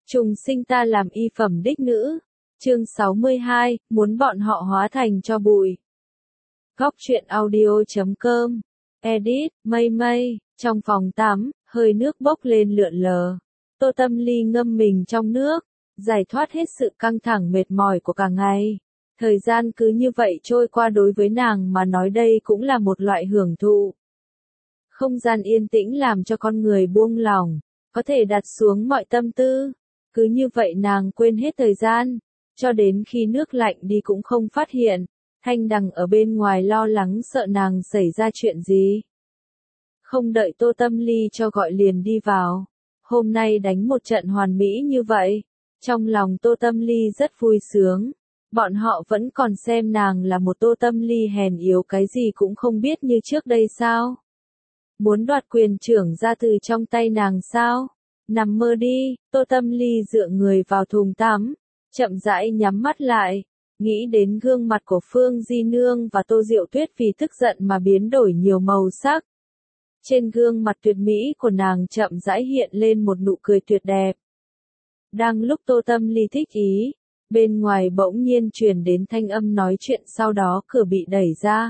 Trùng sinh ta làm y phẩm đích nữ. Chương 62, muốn bọn họ hóa thành tro bụi. Góc truyện audio.com. Edit, mây mây, trong phòng tắm, hơi nước bốc lên lượn lờ. Tô Tâm Ly ngâm mình trong nước, giải thoát hết sự căng thẳng mệt mỏi của cả ngày. Thời gian cứ như vậy trôi qua, đối với nàng mà nói đây cũng là một loại hưởng thụ. Không gian yên tĩnh làm cho con người buông lỏng, có thể đặt xuống mọi tâm tư. Cứ như vậy nàng quên hết thời gian, cho đến khi nước lạnh đi cũng không phát hiện. Thanh Đằng ở bên ngoài lo lắng sợ nàng xảy ra chuyện gì. Không đợi Tô Tâm Ly cho gọi liền đi vào. Hôm nay đánh một trận hoàn mỹ như vậy. Trong lòng Tô Tâm Ly rất vui sướng. Bọn họ vẫn còn xem nàng là một Tô Tâm Ly hèn yếu cái gì cũng không biết như trước đây sao. Muốn đoạt quyền trưởng ra từ trong tay nàng sao? Nằm mơ đi. Tô Tâm Ly dựa người vào thùng tắm, chậm rãi nhắm mắt lại, nghĩ đến gương mặt của Phương Di Nương và Tô Diệu Tuyết vì tức giận mà biến đổi nhiều màu sắc. Trên gương mặt tuyệt mỹ của nàng chậm rãi hiện lên một nụ cười tuyệt đẹp. Đang lúc Tô Tâm Ly thích ý, bên ngoài bỗng nhiên truyền đến thanh âm nói chuyện, sau đó cửa bị đẩy ra.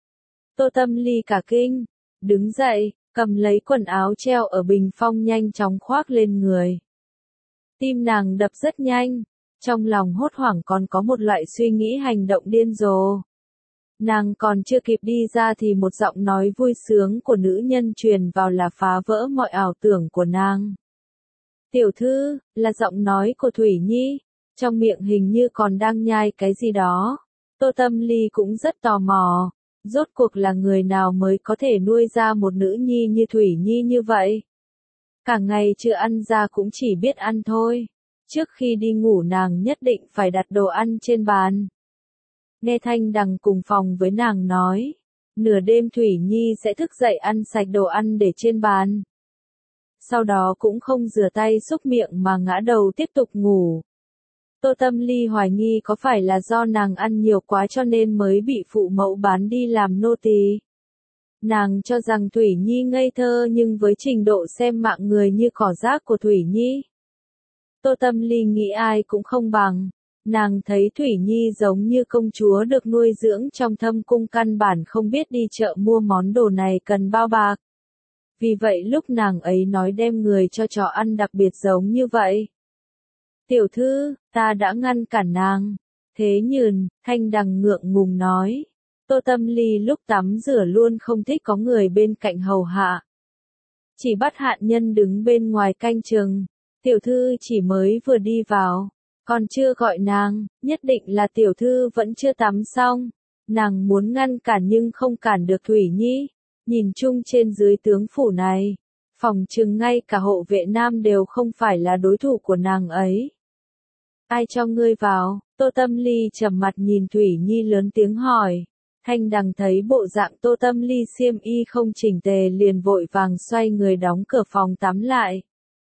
Tô Tâm Ly cả kinh, đứng dậy, cầm lấy quần áo treo ở bình phong nhanh chóng khoác lên người. Tim nàng đập rất nhanh, trong lòng hốt hoảng còn có một loại suy nghĩ hành động điên rồ. Nàng còn chưa kịp đi ra thì một giọng nói vui sướng của nữ nhân truyền vào là phá vỡ mọi ảo tưởng của nàng. Tiểu thư, là giọng nói của Thủy Nhi, trong miệng hình như còn đang nhai cái gì đó. Tô Tâm Ly cũng rất tò mò, rốt cuộc là người nào mới có thể nuôi ra một nữ nhi như Thủy Nhi như vậy. Cả ngày chưa ăn ra cũng chỉ biết ăn thôi. Trước khi đi ngủ nàng nhất định phải đặt đồ ăn trên bàn. Nghe Thanh Đằng cùng phòng với nàng nói, nửa đêm Thủy Nhi sẽ thức dậy ăn sạch đồ ăn để trên bàn. Sau đó cũng không rửa tay xúc miệng mà ngã đầu tiếp tục ngủ. Tô Tâm Ly hoài nghi có phải là do nàng ăn nhiều quá cho nên mới bị phụ mẫu bán đi làm nô tỳ. Nàng cho rằng Thủy Nhi ngây thơ, nhưng với trình độ xem mạng người như cỏ rác của Thủy Nhi, Tô Tâm Ly nghĩ ai cũng không bằng. Nàng thấy Thủy Nhi giống như công chúa được nuôi dưỡng trong thâm cung, căn bản không biết đi chợ mua món đồ này cần bao bạc. Vì vậy lúc nàng ấy nói đem người cho chó ăn đặc biệt giống như vậy. Tiểu thư, ta đã ngăn cản nàng. Thế nhưng, Thanh Đằng ngượng ngùng nói. Tô Tâm Ly lúc tắm rửa luôn không thích có người bên cạnh hầu hạ. Chỉ bắt hạ nhân đứng bên ngoài canh chừng. Tiểu thư chỉ mới vừa đi vào, còn chưa gọi nàng, nhất định là tiểu thư vẫn chưa tắm xong. Nàng muốn ngăn cản nhưng không cản được Thủy Nhi. Nhìn chung trên dưới tướng phủ này, phòng chừng ngay cả hộ vệ nam đều không phải là đối thủ của nàng ấy. Ai cho ngươi vào? Tô Tâm Ly trầm mặt nhìn Thủy Nhi lớn tiếng hỏi. Thanh Đằng thấy bộ dạng Tô Tâm Ly xiêm y không chỉnh tề liền vội vàng xoay người đóng cửa phòng tắm lại.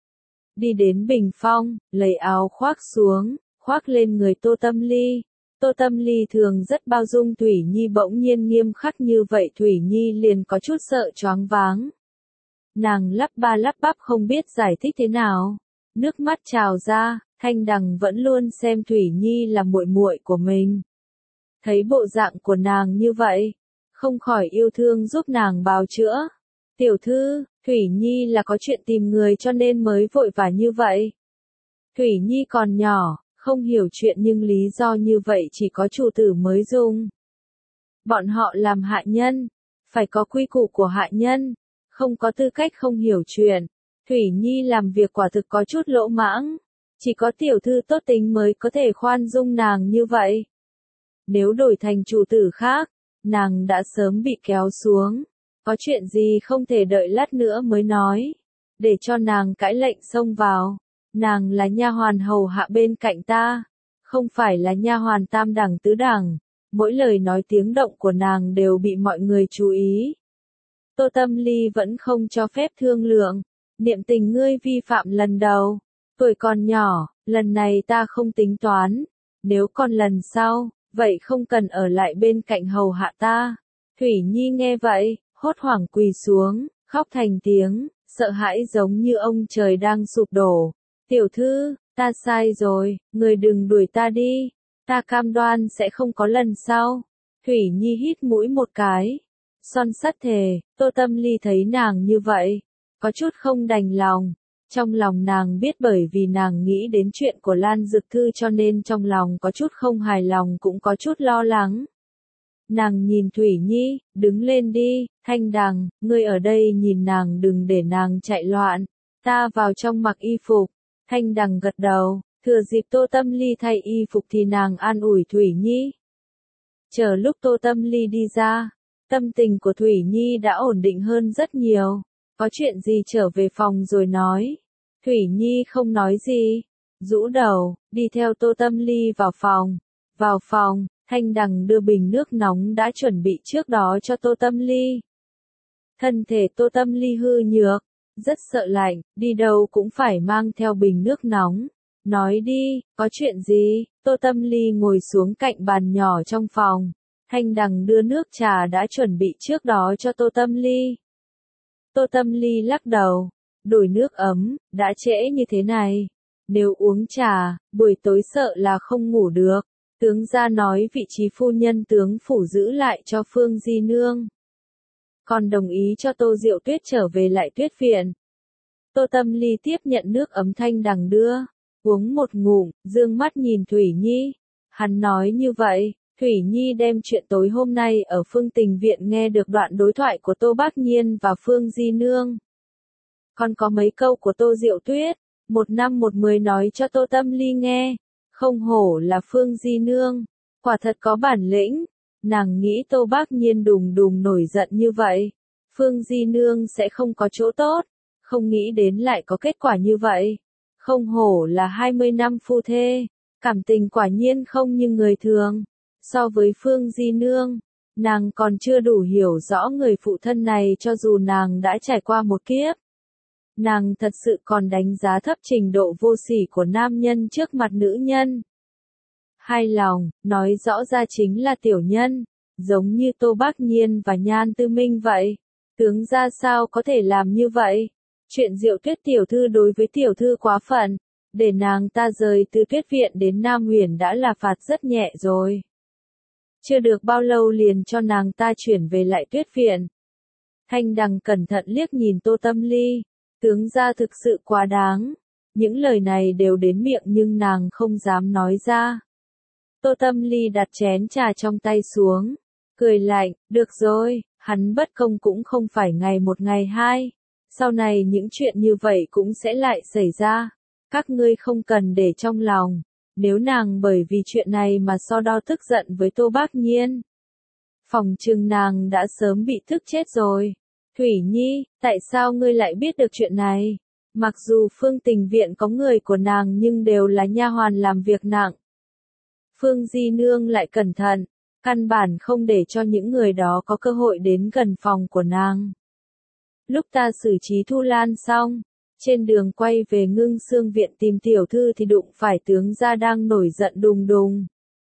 Đi đến bình phong, lấy áo khoác xuống, khoác lên người Tô Tâm Ly. Tô Tâm Ly thường rất bao dung Thủy Nhi, bỗng nhiên nghiêm khắc như vậy Thủy Nhi liền có chút sợ choáng váng. Nàng lắp ba lắp bắp không biết giải thích thế nào. Nước mắt trào ra, Thanh Đằng vẫn luôn xem Thủy Nhi là muội muội của mình. Thấy bộ dạng của nàng như vậy, không khỏi yêu thương giúp nàng bào chữa. Tiểu thư, Thủy Nhi là có chuyện tìm người cho nên mới vội vã như vậy. Thủy Nhi còn nhỏ, không hiểu chuyện nhưng lý do như vậy chỉ có chủ tử mới dùng. Bọn họ làm hạ nhân, phải có quy củ của hạ nhân, không có tư cách không hiểu chuyện. Thủy Nhi làm việc quả thực có chút lỗ mãng, chỉ có tiểu thư tốt tính mới có thể khoan dung nàng như vậy. Nếu đổi thành chủ tử khác, nàng đã sớm bị kéo xuống. Có chuyện gì không thể đợi lát nữa mới nói, để cho nàng cãi lệnh xông vào. Nàng là nha hoàn hầu hạ bên cạnh ta, không phải là nha hoàn tam đẳng tứ đẳng. Mỗi lời nói tiếng động của nàng đều bị mọi người chú ý. Tô Tâm Ly vẫn không cho phép thương lượng. Niệm Tình, ngươi vi phạm lần đầu, tuổi còn nhỏ, lần này ta không tính toán. Nếu còn lần sau, vậy không cần ở lại bên cạnh hầu hạ ta. Thủy Nhi nghe vậy, hốt hoảng quỳ xuống, khóc thành tiếng, sợ hãi giống như ông trời đang sụp đổ. Tiểu thư, Ta sai rồi, người đừng đuổi ta đi. Ta cam đoan sẽ không có lần sau. Thủy Nhi hít mũi một cái. Son sắt thề, Tô Tâm Ly thấy nàng như vậy. Có chút không đành lòng. Trong lòng nàng biết bởi vì nàng nghĩ đến chuyện của Lan Dược Thư cho nên trong lòng có chút không hài lòng cũng có chút lo lắng. Nàng nhìn Thủy Nhi, đứng lên đi, Thanh Đằng, ngươi ở đây nhìn nàng đừng để nàng chạy loạn. Ta vào trong mặc y phục. Thanh Đằng gật đầu, thừa dịp Tô Tâm Ly thay y phục thì nàng an ủi Thủy Nhi. Chờ lúc Tô Tâm Ly đi ra, tâm tình của Thủy Nhi đã ổn định hơn rất nhiều. Có chuyện gì trở về phòng rồi nói. Thủy Nhi không nói gì, rũ đầu, đi theo Tô Tâm Ly vào phòng. Vào phòng, Thanh Đằng đưa bình nước nóng đã chuẩn bị trước đó cho Tô Tâm Ly. Thân thể Tô Tâm Ly hư nhược, rất sợ lạnh, đi đâu cũng phải mang theo bình nước nóng. Nói đi, có chuyện gì? Tô Tâm Ly ngồi xuống cạnh bàn nhỏ trong phòng. Thanh Đằng đưa nước trà đã chuẩn bị trước đó cho Tô Tâm Ly. Tô Tâm Ly lắc đầu, đổi nước ấm, đã trễ như thế này. Nếu uống trà, buổi tối sợ là không ngủ được. Tướng gia nói vị trí phu nhân tướng phủ giữ lại cho Phương Di Nương. Còn đồng ý cho Tô Diệu Tuyết trở về lại Tuyết Viện. Tô Tâm Ly tiếp nhận nước ấm Thanh Đằng đưa, uống một ngụm, dương mắt nhìn Thủy Nhi. Hắn nói như vậy, Thủy Nhi đem chuyện tối hôm nay ở Phương Tình Viện nghe được đoạn đối thoại của Tô Bác Nhiên và Phương Di Nương. Còn có mấy câu của Tô Diệu Tuyết, 1/10 nói cho Tô Tâm Ly nghe. Không hổ là Phương Di Nương, quả thật có bản lĩnh. Nàng nghĩ Tô Bác Nhiên đùng đùng nổi giận như vậy, Phương Di Nương sẽ không có chỗ tốt, không nghĩ đến lại có kết quả như vậy. Không hổ là 20 năm phu thê, cảm tình quả nhiên không như người thường. So với Phương Di Nương, nàng còn chưa đủ hiểu rõ người phụ thân này cho dù nàng đã trải qua một kiếp. Nàng thật sự còn đánh giá thấp trình độ vô sỉ của nam nhân trước mặt nữ nhân. Hai lòng, nói rõ ra chính là tiểu nhân, giống như Tô Bác Nhiên và Nhan Tư Minh vậy. Tướng gia sao có thể làm như vậy? Chuyện Diệu Tuyết tiểu thư đối với tiểu thư quá phận, để nàng ta rời từ Tuyết Viện đến Nam Huyền đã là phạt rất nhẹ rồi. Chưa được bao lâu liền cho nàng ta chuyển về lại Tuyết Viện. Thanh Đằng cẩn thận liếc nhìn Tô Tâm Ly, tướng gia thực sự quá đáng. Những lời này đều đến miệng nhưng nàng không dám nói ra. Tô Tâm Ly đặt chén trà trong tay xuống, cười lạnh, được rồi, hắn bất công cũng không phải ngày một ngày hai. Sau này những chuyện như vậy cũng sẽ lại xảy ra. Các ngươi không cần để trong lòng. Nếu nàng bởi vì chuyện này mà so đo tức giận với Tô Bác Nhiên, phòng trừng nàng đã sớm bị tức chết rồi. Thủy Nhi, tại sao ngươi lại biết được chuyện này? Mặc dù Phương Tình Viện có người của nàng nhưng đều là nha hoàn làm việc nặng. Phương Di Nương lại cẩn thận, căn bản không để cho những người đó có cơ hội đến gần phòng của nàng. Lúc ta xử trí Thu Lan xong, trên đường quay về Ngưng Xương Viện tìm tiểu thư thì đụng phải tướng gia đang nổi giận đùng đùng.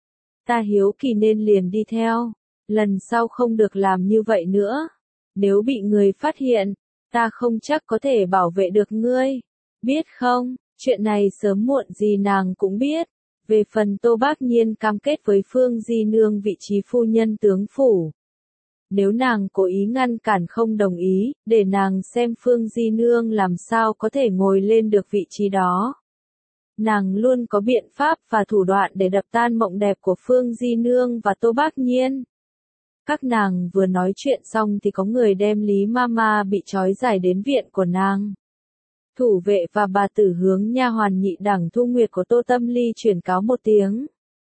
Ta hiếu kỳ nên liền đi theo, lần sau không được làm như vậy nữa. Nếu bị người phát hiện, ta không chắc có thể bảo vệ được ngươi. Biết không, chuyện này sớm muộn gì nàng cũng biết. Về phần Tô Bác Nhiên cam kết với Phương Di Nương vị trí phu nhân tướng phủ. Nếu nàng cố ý ngăn cản không đồng ý, để nàng xem Phương Di Nương làm sao có thể ngồi lên được vị trí đó. Nàng luôn có biện pháp và thủ đoạn để đập tan mộng đẹp của Phương Di Nương và Tô Bác Nhiên. Các nàng vừa nói chuyện xong thì có người đem Lý Mama bị trói giải đến viện của nàng. Thủ vệ và bà tử hướng nha hoàn nhị đẳng Thu Nguyệt của Tô Tâm Ly chuyển cáo một tiếng.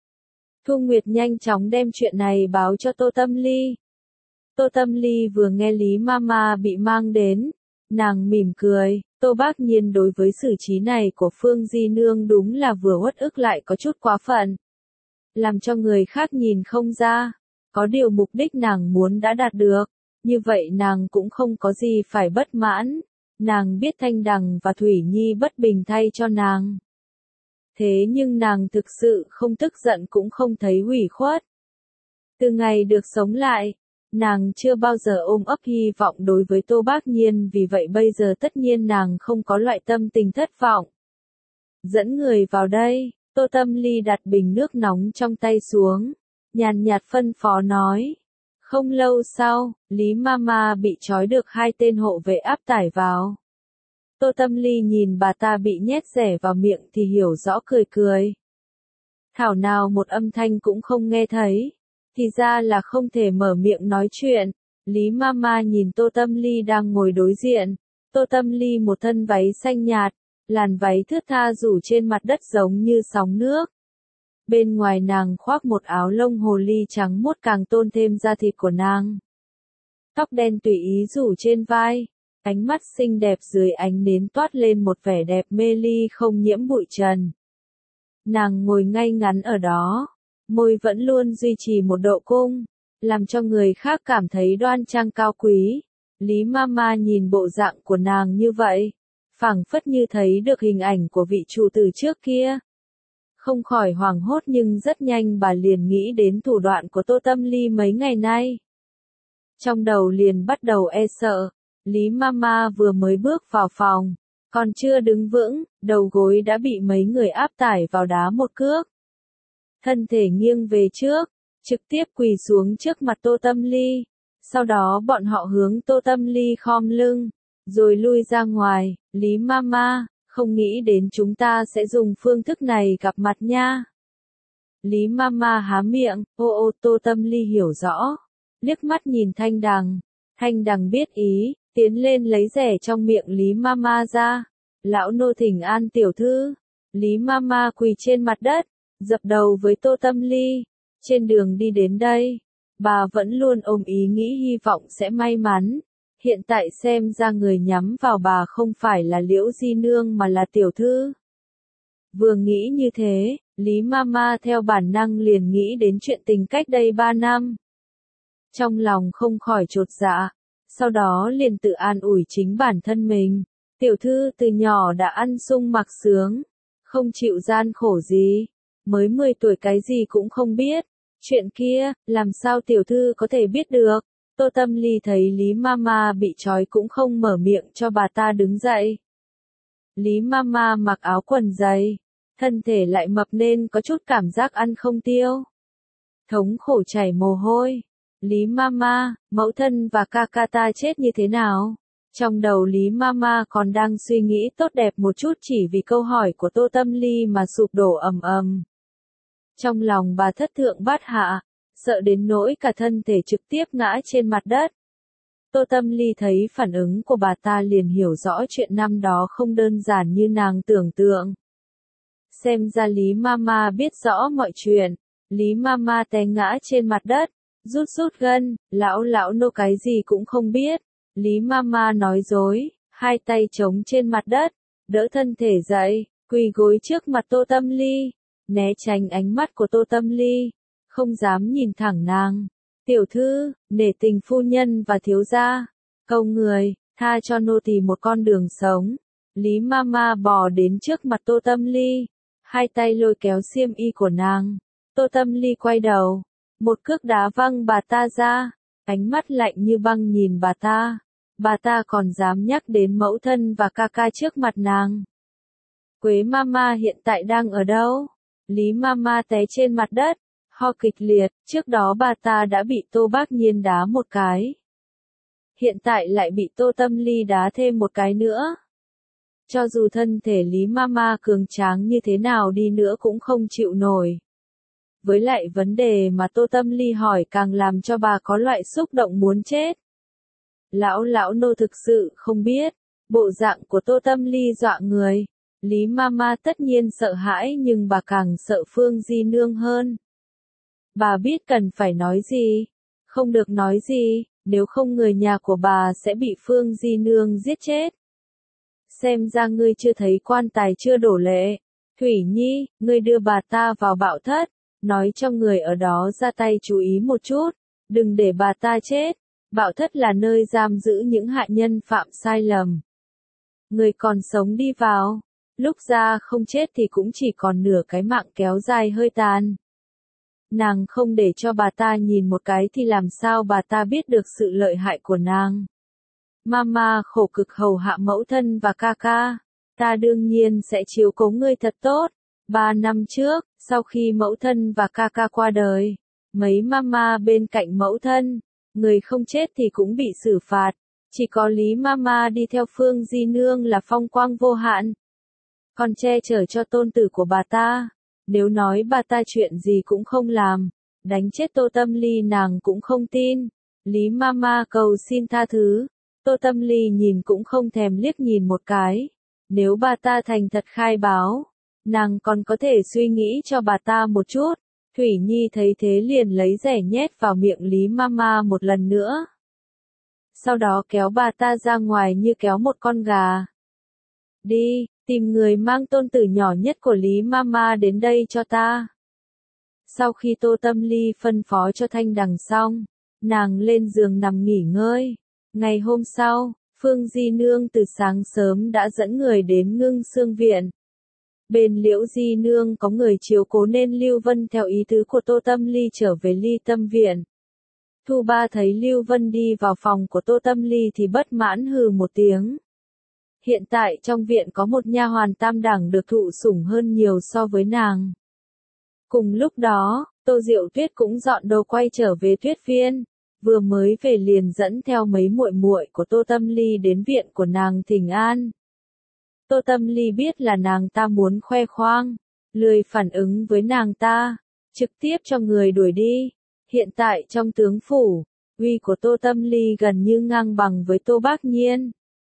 Thu Nguyệt nhanh chóng đem chuyện này báo cho Tô Tâm Ly. Tô Tâm Ly vừa nghe Lý Mama bị mang đến, nàng mỉm cười, Tô Bác Nhiên đối với xử trí này của Phương Di Nương đúng là vừa uất ức lại có chút quá phận. Làm cho người khác nhìn không ra, có điều mục đích nàng muốn đã đạt được, như vậy nàng cũng không có gì phải bất mãn. Nàng biết Thanh Đằng và Thủy Nhi bất bình thay cho nàng. Thế nhưng nàng thực sự không tức giận cũng không thấy ủy khuất. Từ ngày được sống lại, nàng chưa bao giờ ôm ấp hy vọng đối với Tô Bác Nhiên vì vậy bây giờ tất nhiên nàng không có loại tâm tình thất vọng. Dẫn người vào đây, Tô Tâm Ly đặt bình nước nóng trong tay xuống, nhàn nhạt phân phó nói. Không lâu sau, Lý Mama bị trói được hai tên hộ vệ áp tải vào. Tô Tâm Ly nhìn bà ta bị nhét rẻ vào miệng thì hiểu rõ cười cười. Thảo nào một âm thanh cũng không nghe thấy, thì ra là không thể mở miệng nói chuyện. Lý Mama nhìn Tô Tâm Ly đang ngồi đối diện. Tô Tâm Ly một thân váy xanh nhạt, làn váy thướt tha rủ trên mặt đất giống như sóng nước. Bên ngoài nàng khoác một áo lông hồ ly trắng muốt càng tôn thêm da thịt của nàng. Tóc đen tùy ý rủ trên vai, ánh mắt xinh đẹp dưới ánh nến toát lên một vẻ đẹp mê ly không nhiễm bụi trần. Nàng ngồi ngay ngắn ở đó, môi vẫn luôn duy trì một độ cung, làm cho người khác cảm thấy đoan trang cao quý. Lý Mama nhìn bộ dạng của nàng như vậy, phảng phất như thấy được hình ảnh của vị chủ tử trước kia. Không khỏi hoảng hốt nhưng rất nhanh bà liền nghĩ đến thủ đoạn của Tô Tâm Ly mấy ngày nay. Trong đầu liền bắt đầu e sợ, Lý Mama vừa mới bước vào phòng, còn chưa đứng vững, đầu gối đã bị mấy người áp tải vào đá một cước. Thân thể nghiêng về trước, trực tiếp quỳ xuống trước mặt Tô Tâm Ly. Sau đó bọn họ hướng Tô Tâm Ly khom lưng, rồi lui ra ngoài. Lý Mama, không nghĩ đến chúng ta sẽ dùng phương thức này gặp mặt nha. Lý Mama há miệng, ô Tô Tâm Ly hiểu rõ. Liếc mắt nhìn Thanh Đằng. Thanh Đằng biết ý, tiến lên lấy rẻ trong miệng Lý Mama ra. Lão nô thỉnh an tiểu thư. Lý Mama quỳ trên mặt đất, dập đầu với Tô Tâm Ly. Trên đường đi đến đây, bà vẫn luôn ôm ý nghĩ hy vọng sẽ may mắn. Hiện tại xem ra người nhắm vào bà không phải là Liễu Di Nương mà là tiểu thư. Vừa nghĩ như thế, Lý Mama theo bản năng liền nghĩ đến chuyện tình cách đây 3 năm. Trong lòng không khỏi chột dạ, sau đó liền tự an ủi chính bản thân mình. Tiểu thư từ nhỏ đã ăn sung mặc sướng, không chịu gian khổ gì, mới 10 tuổi cái gì cũng không biết. Chuyện kia, làm sao tiểu thư có thể biết được? Tô Tâm Ly thấy Lý Mama bị trói cũng không mở miệng cho bà ta đứng dậy. Lý Mama mặc áo quần dày, thân thể lại mập nên có chút cảm giác ăn không tiêu. Thống khổ chảy mồ hôi. Lý Mama, mẫu thân và ca ca ta chết như thế nào? Trong đầu Lý Mama còn đang suy nghĩ tốt đẹp một chút chỉ vì câu hỏi của Tô Tâm Ly mà sụp đổ ầm ầm. Trong lòng bà thất thượng bát hạ, sợ đến nỗi cả thân thể trực tiếp ngã trên mặt đất. Tô Tâm Ly thấy phản ứng của bà ta liền hiểu rõ chuyện năm đó không đơn giản như nàng tưởng tượng. Xem ra Lý Mama biết rõ mọi chuyện. Lý Mama té ngã trên mặt đất, rút gân, lão nô cái gì cũng không biết. Lý Mama nói dối, hai tay chống trên mặt đất, đỡ thân thể dậy, quỳ gối trước mặt Tô Tâm Ly, né tránh ánh mắt của Tô Tâm Ly, không dám nhìn thẳng nàng. Tiểu thư, nể tình phu nhân và thiếu gia, cầu người, tha cho nô tỳ một con đường sống. Lý Mama bò đến trước mặt Tô Tâm Ly, hai tay lôi kéo xiêm y của nàng. Tô Tâm Ly quay đầu, một cước đá văng bà ta ra, ánh mắt lạnh như băng nhìn bà ta. Bà ta còn dám nhắc đến mẫu thân và ca ca trước mặt nàng. Quế Mama hiện tại đang ở đâu? Lý Mama té trên mặt đất, ho kịch liệt, trước đó bà ta đã bị Tô Bác Nhiên đá một cái. Hiện tại lại bị Tô Tâm Ly đá thêm một cái nữa. Cho dù thân thể Lý Mama cường tráng như thế nào đi nữa cũng không chịu nổi. Với lại vấn đề mà Tô Tâm Ly hỏi càng làm cho bà có loại xúc động muốn chết. Lão nô thực sự không biết, bộ dạng của Tô Tâm Ly dọa người. Lý Mama tất nhiên sợ hãi nhưng bà càng sợ Phương Di Nương hơn. Bà biết cần phải nói gì, không được nói gì, nếu không người nhà của bà sẽ bị Phương Di Nương giết chết. Xem ra ngươi chưa thấy quan tài chưa đổ lệ. Thủy Nhi, ngươi đưa bà ta vào bạo thất, nói cho người ở đó ra tay chú ý một chút, đừng để bà ta chết. Bạo thất là nơi giam giữ những hạ nhân phạm sai lầm. Người còn sống đi vào, lúc ra không chết thì cũng chỉ còn nửa cái mạng kéo dài hơi tàn. Nàng không để cho bà ta nhìn một cái thì làm sao bà ta biết được sự lợi hại của nàng. Mama khổ cực hầu hạ mẫu thân và ca ca, Ta đương nhiên sẽ chiếu cố ngươi thật tốt. 3 năm trước, sau khi mẫu thân và ca ca qua đời, mấy mama bên cạnh mẫu thân, người không chết thì cũng bị xử phạt. Chỉ có Lý mama đi theo Phương Di Nương là phong quang vô hạn. Còn che chở cho tôn tử của bà ta. Nếu nói bà ta chuyện gì cũng không làm, đánh chết Tô Tâm Ly nàng cũng không tin. Lý mama cầu xin tha thứ. Tô Tâm Ly nhìn cũng không thèm liếc nhìn một cái. Nếu bà ta thành thật khai báo, nàng còn có thể suy nghĩ cho bà ta một chút. Thủy Nhi thấy thế liền lấy rẻ nhét vào miệng Lý mama một lần nữa. Sau đó kéo bà ta ra ngoài như kéo một con gà. Đi, tìm người mang tôn tử nhỏ nhất của Lý mama đến đây cho ta. Sau khi Tô Tâm Ly phân phó cho Thanh Đằng xong, nàng lên giường nằm nghỉ ngơi. Ngày hôm sau, Phương Di Nương từ sáng sớm đã dẫn người đến Ngưng Xương Viện. Bên Liễu Di Nương có người chiếu cố nên Lưu Vân theo ý tứ của Tô Tâm Ly trở về Ly Tâm Viện. Thu Ba thấy Lưu Vân đi vào phòng của Tô Tâm Ly thì bất mãn hừ một tiếng. Hiện tại trong viện có một nha hoàn tam đẳng được thụ sủng hơn nhiều so với nàng. Cùng lúc đó, Tô Diệu Tuyết cũng dọn đồ quay trở về Tuyết Viên. Vừa mới về liền dẫn theo mấy muội muội của Tô Tâm Ly đến viện của nàng thỉnh an. Tô Tâm Ly biết là nàng ta muốn khoe khoang, lười phản ứng với nàng ta, trực tiếp cho người đuổi đi. Hiện tại trong tướng phủ, uy của Tô Tâm Ly gần như ngang bằng với Tô Bác Nhiên.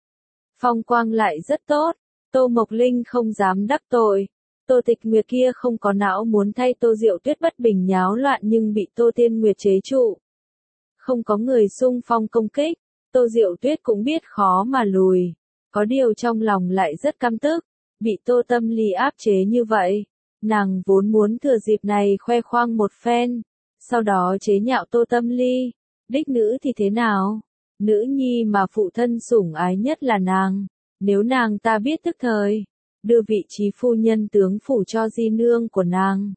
Phong quang lại rất tốt, Tô Mộc Linh không dám đắc tội. Tô Tịch Nguyệt kia không có não muốn thay Tô Diệu Tuyết bất bình nháo loạn nhưng bị Tô Tiên Nguyệt chế trụ. Không có người xung phong công kích, Tô Diệu Tuyết cũng biết khó mà lùi. Có điều trong lòng lại rất căm tức, bị Tô Tâm Ly áp chế như vậy. Nàng vốn muốn thừa dịp này khoe khoang một phen, sau đó chế nhạo Tô Tâm Ly. Đích nữ thì thế nào? Nữ nhi mà phụ thân sủng ái nhất là nàng. Nếu nàng ta biết tức thời, đưa vị trí phu nhân tướng phủ cho di nương của nàng,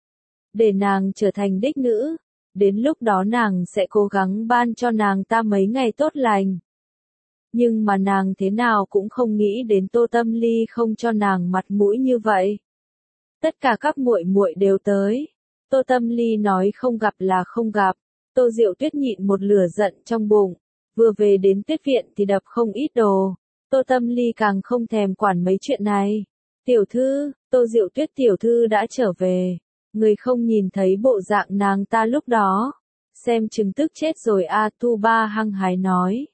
để nàng trở thành đích nữ. Đến lúc đó nàng sẽ cố gắng ban cho nàng ta mấy ngày tốt lành. Nhưng mà nàng thế nào cũng không nghĩ đến Tô Tâm Ly không cho nàng mặt mũi như vậy. Tất cả các muội muội đều tới. Tô Tâm Ly nói không gặp là không gặp. Tô Diệu Tuyết nhịn một lửa giận trong bụng. Vừa về đến Tuyết Viện thì đập không ít đồ. Tô Tâm Ly càng không thèm quản mấy chuyện này. Tiểu thư, Tô Diệu Tuyết tiểu thư đã trở về. Người không nhìn thấy bộ dạng nàng ta lúc đó. Xem chừng tức chết rồi a. Thu Ba hăng hái nói.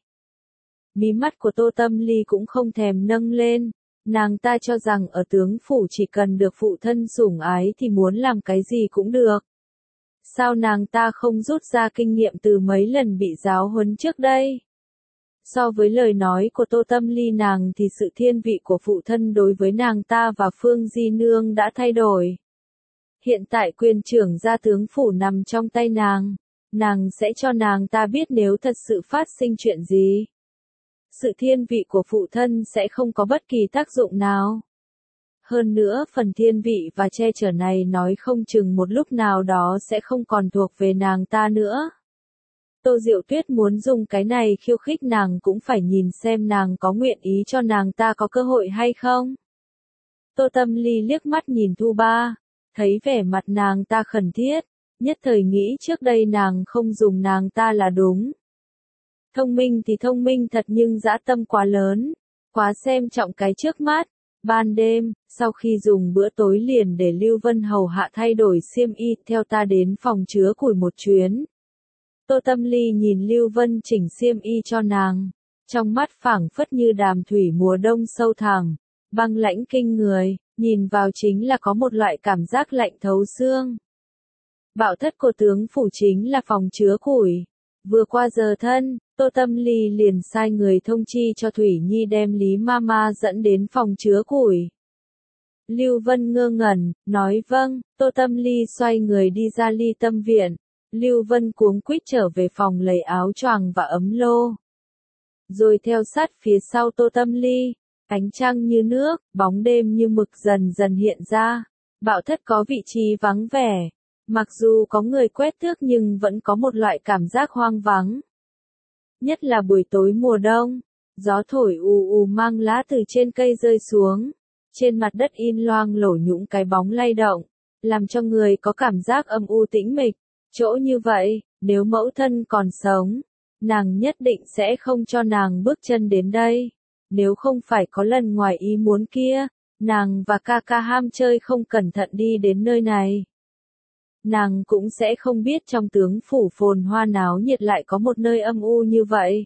Mí mắt của Tô Tâm Ly cũng không thèm nâng lên. Nàng ta cho rằng ở tướng phủ chỉ cần được phụ thân sủng ái thì muốn làm cái gì cũng được. Sao nàng ta không rút ra kinh nghiệm từ mấy lần bị giáo huấn trước đây? So với lời nói của Tô Tâm Ly nàng thì sự thiên vị của phụ thân đối với nàng ta và Phương Di Nương đã thay đổi. Hiện tại quyền trưởng gia tướng phủ nằm trong tay nàng. Nàng sẽ cho nàng ta biết nếu thật sự phát sinh chuyện gì. Sự thiên vị của phụ thân sẽ không có bất kỳ tác dụng nào. Hơn nữa phần thiên vị và che chở này nói không chừng một lúc nào đó sẽ không còn thuộc về nàng ta nữa. Tô Diệu Tuyết muốn dùng cái này khiêu khích nàng cũng phải nhìn xem nàng có nguyện ý cho nàng ta có cơ hội hay không. Tô Tâm Ly liếc mắt nhìn Thu Ba, thấy vẻ mặt nàng ta khẩn thiết, nhất thời nghĩ trước đây nàng không dùng nàng ta là đúng. Thông minh thì thông minh thật nhưng dã tâm quá lớn, quá xem trọng cái trước mắt. Ban đêm, sau khi dùng bữa tối liền để Lưu Vân hầu hạ thay đổi xiêm y theo ta đến phòng chứa củi một chuyến. Tô Tâm Ly nhìn Lưu Vân chỉnh xiêm y cho nàng, trong mắt phảng phất như đàm thủy mùa đông sâu thẳm, băng lãnh kinh người, nhìn vào chính là có một loại cảm giác lạnh thấu xương. Bảo thất của tướng phủ chính là phòng chứa củi. Vừa qua giờ thân, Tô Tâm Ly liền sai người thông chi cho Thủy Nhi đem Lý Mama dẫn đến phòng chứa củi. Lưu Vân ngơ ngẩn, nói vâng. Tô Tâm Ly xoay người đi ra Ly Tâm Viện. Lưu Vân cuống quýt trở về phòng lấy áo choàng và ấm lô. Rồi theo sát phía sau Tô Tâm Ly, ánh trăng như nước, bóng đêm như mực dần dần hiện ra. Bảo thất có vị trí vắng vẻ. Mặc dù có người quét tước nhưng vẫn có một loại cảm giác hoang vắng. Nhất là buổi tối mùa đông, Gió thổi ù ù mang lá từ trên cây rơi xuống. Trên mặt đất in loang lổ những cái bóng lay động, làm cho người có cảm giác âm u tĩnh mịch. Chỗ như vậy, nếu mẫu thân còn sống, nàng nhất định sẽ không cho nàng bước chân đến đây. Nếu không phải có lần ngoài ý muốn kia, nàng và ca ca ham chơi không cẩn thận đi đến nơi này. Nàng cũng sẽ không biết trong tướng phủ phồn hoa náo nhiệt lại có một nơi âm u như vậy.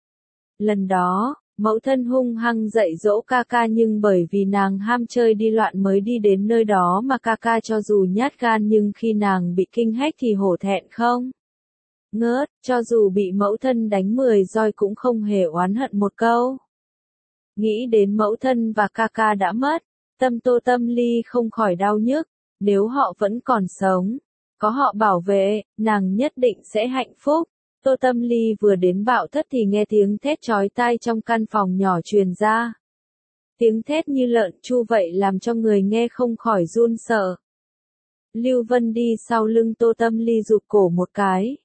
Lần đó, mẫu thân hung hăng dạy dỗ ca ca nhưng bởi vì nàng ham chơi đi loạn mới đi đến nơi đó mà ca ca cho dù nhát gan nhưng khi nàng bị kinh hách thì hổ thẹn không ngớt, cho dù bị mẫu thân đánh 10 roi cũng không hề oán hận một câu. Nghĩ đến mẫu thân và ca ca đã mất, tâm Tô Tâm Ly không khỏi đau nhức, nếu họ vẫn còn sống, có họ bảo vệ, nàng nhất định sẽ hạnh phúc. Tô Tâm Ly vừa đến Bạo Thất thì nghe tiếng thét chói tai trong căn phòng nhỏ truyền ra. Tiếng thét như lợn tru vậy làm cho người nghe không khỏi run sợ. Lưu Vân đi sau lưng Tô Tâm Ly rụt cổ một cái.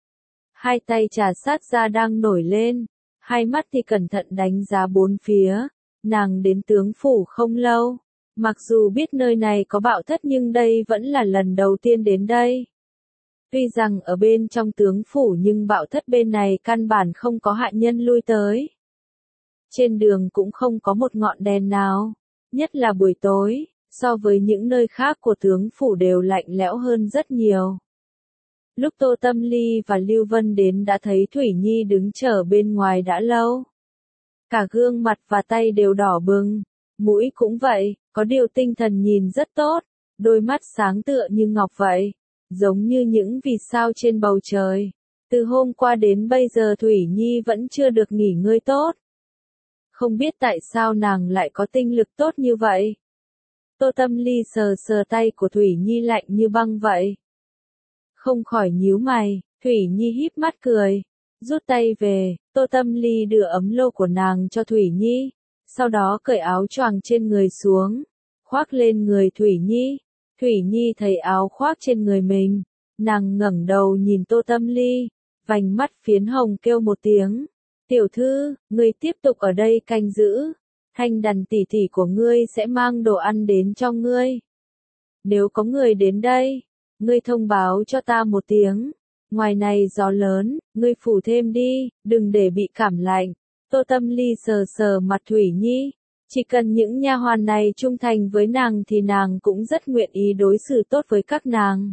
Hai tay trà sát ra đang nổi lên, hai mắt thì cẩn thận đánh giá bốn phía. Nàng đến tướng phủ không lâu, mặc dù biết nơi này có Bạo Thất nhưng đây vẫn là lần đầu tiên đến đây. Tuy rằng ở bên trong tướng phủ nhưng Bạo Thất bên này căn bản không có hạ nhân lui tới. Trên đường cũng không có một ngọn đèn nào, nhất là buổi tối, so với những nơi khác của tướng phủ đều lạnh lẽo hơn rất nhiều. Lúc Tô Tâm Ly và Lưu Vân đến đã thấy Thủy Nhi đứng chờ bên ngoài đã lâu. Cả gương mặt và tay đều đỏ bừng, mũi cũng vậy, có điều tinh thần nhìn rất tốt, đôi mắt sáng tựa như ngọc vậy, giống như những vì sao trên bầu trời. Từ hôm qua đến bây giờ Thủy Nhi vẫn chưa được nghỉ ngơi tốt. Không biết tại sao nàng lại có tinh lực tốt như vậy. Tô Tâm Ly sờ sờ tay của Thủy Nhi lạnh như băng vậy. Không khỏi nhíu mày, Thủy Nhi híp mắt cười, rút tay về, Tô Tâm Ly đưa ấm lô của nàng cho Thủy Nhi, sau đó cởi áo choàng trên người xuống, khoác lên người Thủy Nhi. Thủy Nhi thấy áo khoác trên người mình, nàng ngẩng đầu nhìn Tô Tâm Ly, vành mắt phiến hồng kêu một tiếng. Tiểu thư, ngươi tiếp tục ở đây canh giữ, Thanh Đàn tỷ tỷ của ngươi sẽ mang đồ ăn đến cho ngươi. Nếu có người đến đây, ngươi thông báo cho ta một tiếng. Ngoài này gió lớn, ngươi phủ thêm đi, đừng để bị cảm lạnh. Tô Tâm Ly sờ sờ mặt Thủy Nhi, chỉ cần những nha hoàn này trung thành với nàng thì nàng cũng rất nguyện ý đối xử tốt với các nàng.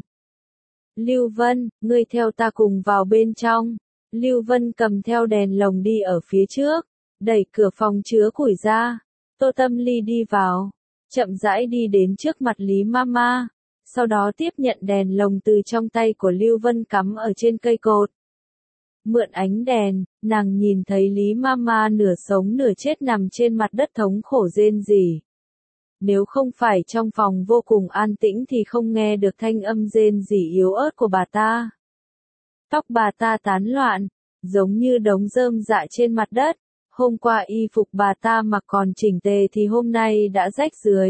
Lưu Vân, ngươi theo ta cùng vào bên trong. Lưu Vân cầm theo đèn lồng đi ở phía trước, đẩy cửa phòng chứa củi ra. Tô Tâm Ly đi vào, chậm rãi đi đến trước mặt Lý Mama, sau đó tiếp nhận đèn lồng từ trong tay của Lưu Vân cắm ở trên cây cột. Mượn ánh đèn, nàng nhìn thấy Lý Mama nửa sống nửa chết nằm trên mặt đất thống khổ rên rỉ. Nếu không phải trong phòng vô cùng an tĩnh thì không nghe được thanh âm rên rỉ yếu ớt của bà ta. Tóc bà ta tán loạn, giống như đống rơm rạ trên mặt đất. Hôm qua y phục bà ta mặc còn chỉnh tề thì hôm nay đã rách dưới.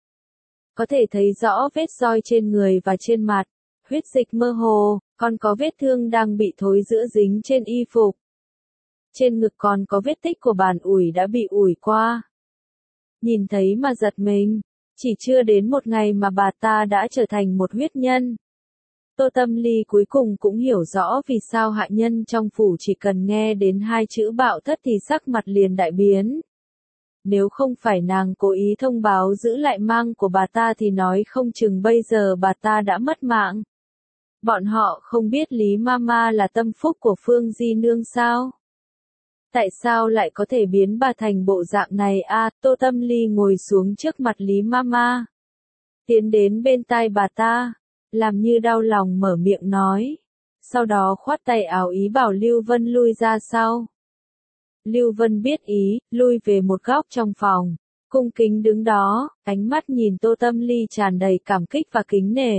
Có thể thấy rõ vết roi trên người và trên mặt, huyết dịch mơ hồ, còn có vết thương đang bị thối rữa dính trên y phục. Trên ngực còn có vết tích của bàn ủi đã bị ủi qua. Nhìn thấy mà giật mình, chỉ chưa đến một ngày mà bà ta đã trở thành một huyết nhân. Tô Tâm Ly cuối cùng cũng hiểu rõ vì sao hạ nhân trong phủ chỉ cần nghe đến hai chữ Bạo Thất thì sắc mặt liền đại biến. Nếu không phải nàng cố ý thông báo giữ lại mang của bà ta thì nói không chừng bây giờ bà ta đã mất mạng. Bọn họ không biết Lý Mama là tâm phúc của Phương Di Nương sao? Tại sao lại có thể biến bà thành bộ dạng này à? Tô Tâm Ly ngồi xuống trước mặt Lý Mama, tiến đến bên tai bà ta, làm như đau lòng mở miệng nói, sau đó khoát tay áo ý bảo Lưu Vân lui ra sau. Lưu Vân biết ý, lui về một góc trong phòng, cung kính đứng đó, ánh mắt nhìn Tô Tâm Ly tràn đầy cảm kích và kính nể.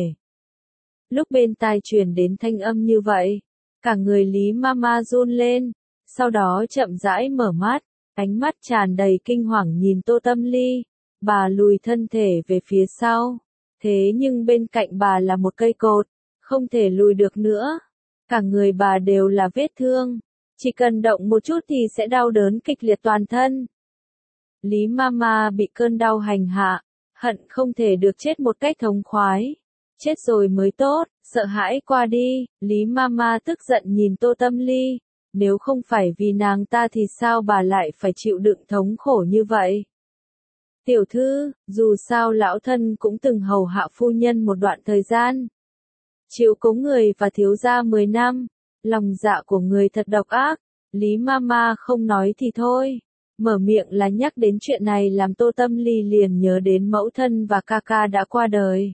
Lúc bên tai truyền đến thanh âm như vậy, cả người Lý Mama run lên, sau đó chậm rãi mở mắt, ánh mắt tràn đầy kinh hoàng nhìn Tô Tâm Ly, bà lùi thân thể về phía sau. Thế nhưng bên cạnh bà là một cây cột, không thể lùi được nữa. Cả người bà đều là vết thương, Chỉ cần động một chút thì sẽ đau đớn kịch liệt toàn thân. Lý Mama bị cơn đau hành hạ, hận không thể được chết một cách thống khoái. Chết rồi mới tốt, sợ hãi qua đi, Lý Mama tức giận nhìn Tô Tâm Ly. Nếu không phải vì nàng ta thì sao bà lại phải chịu đựng thống khổ như vậy? Tiểu thư, dù sao lão thân cũng từng hầu hạ phu nhân một đoạn thời gian. Chiếu cố người và thiếu gia 10 năm, lòng dạ của người thật độc ác. Lý Mama không nói thì thôi, mở miệng là nhắc đến chuyện này làm Tô Tâm Ly liền nhớ đến mẫu thân và ca ca đã qua đời.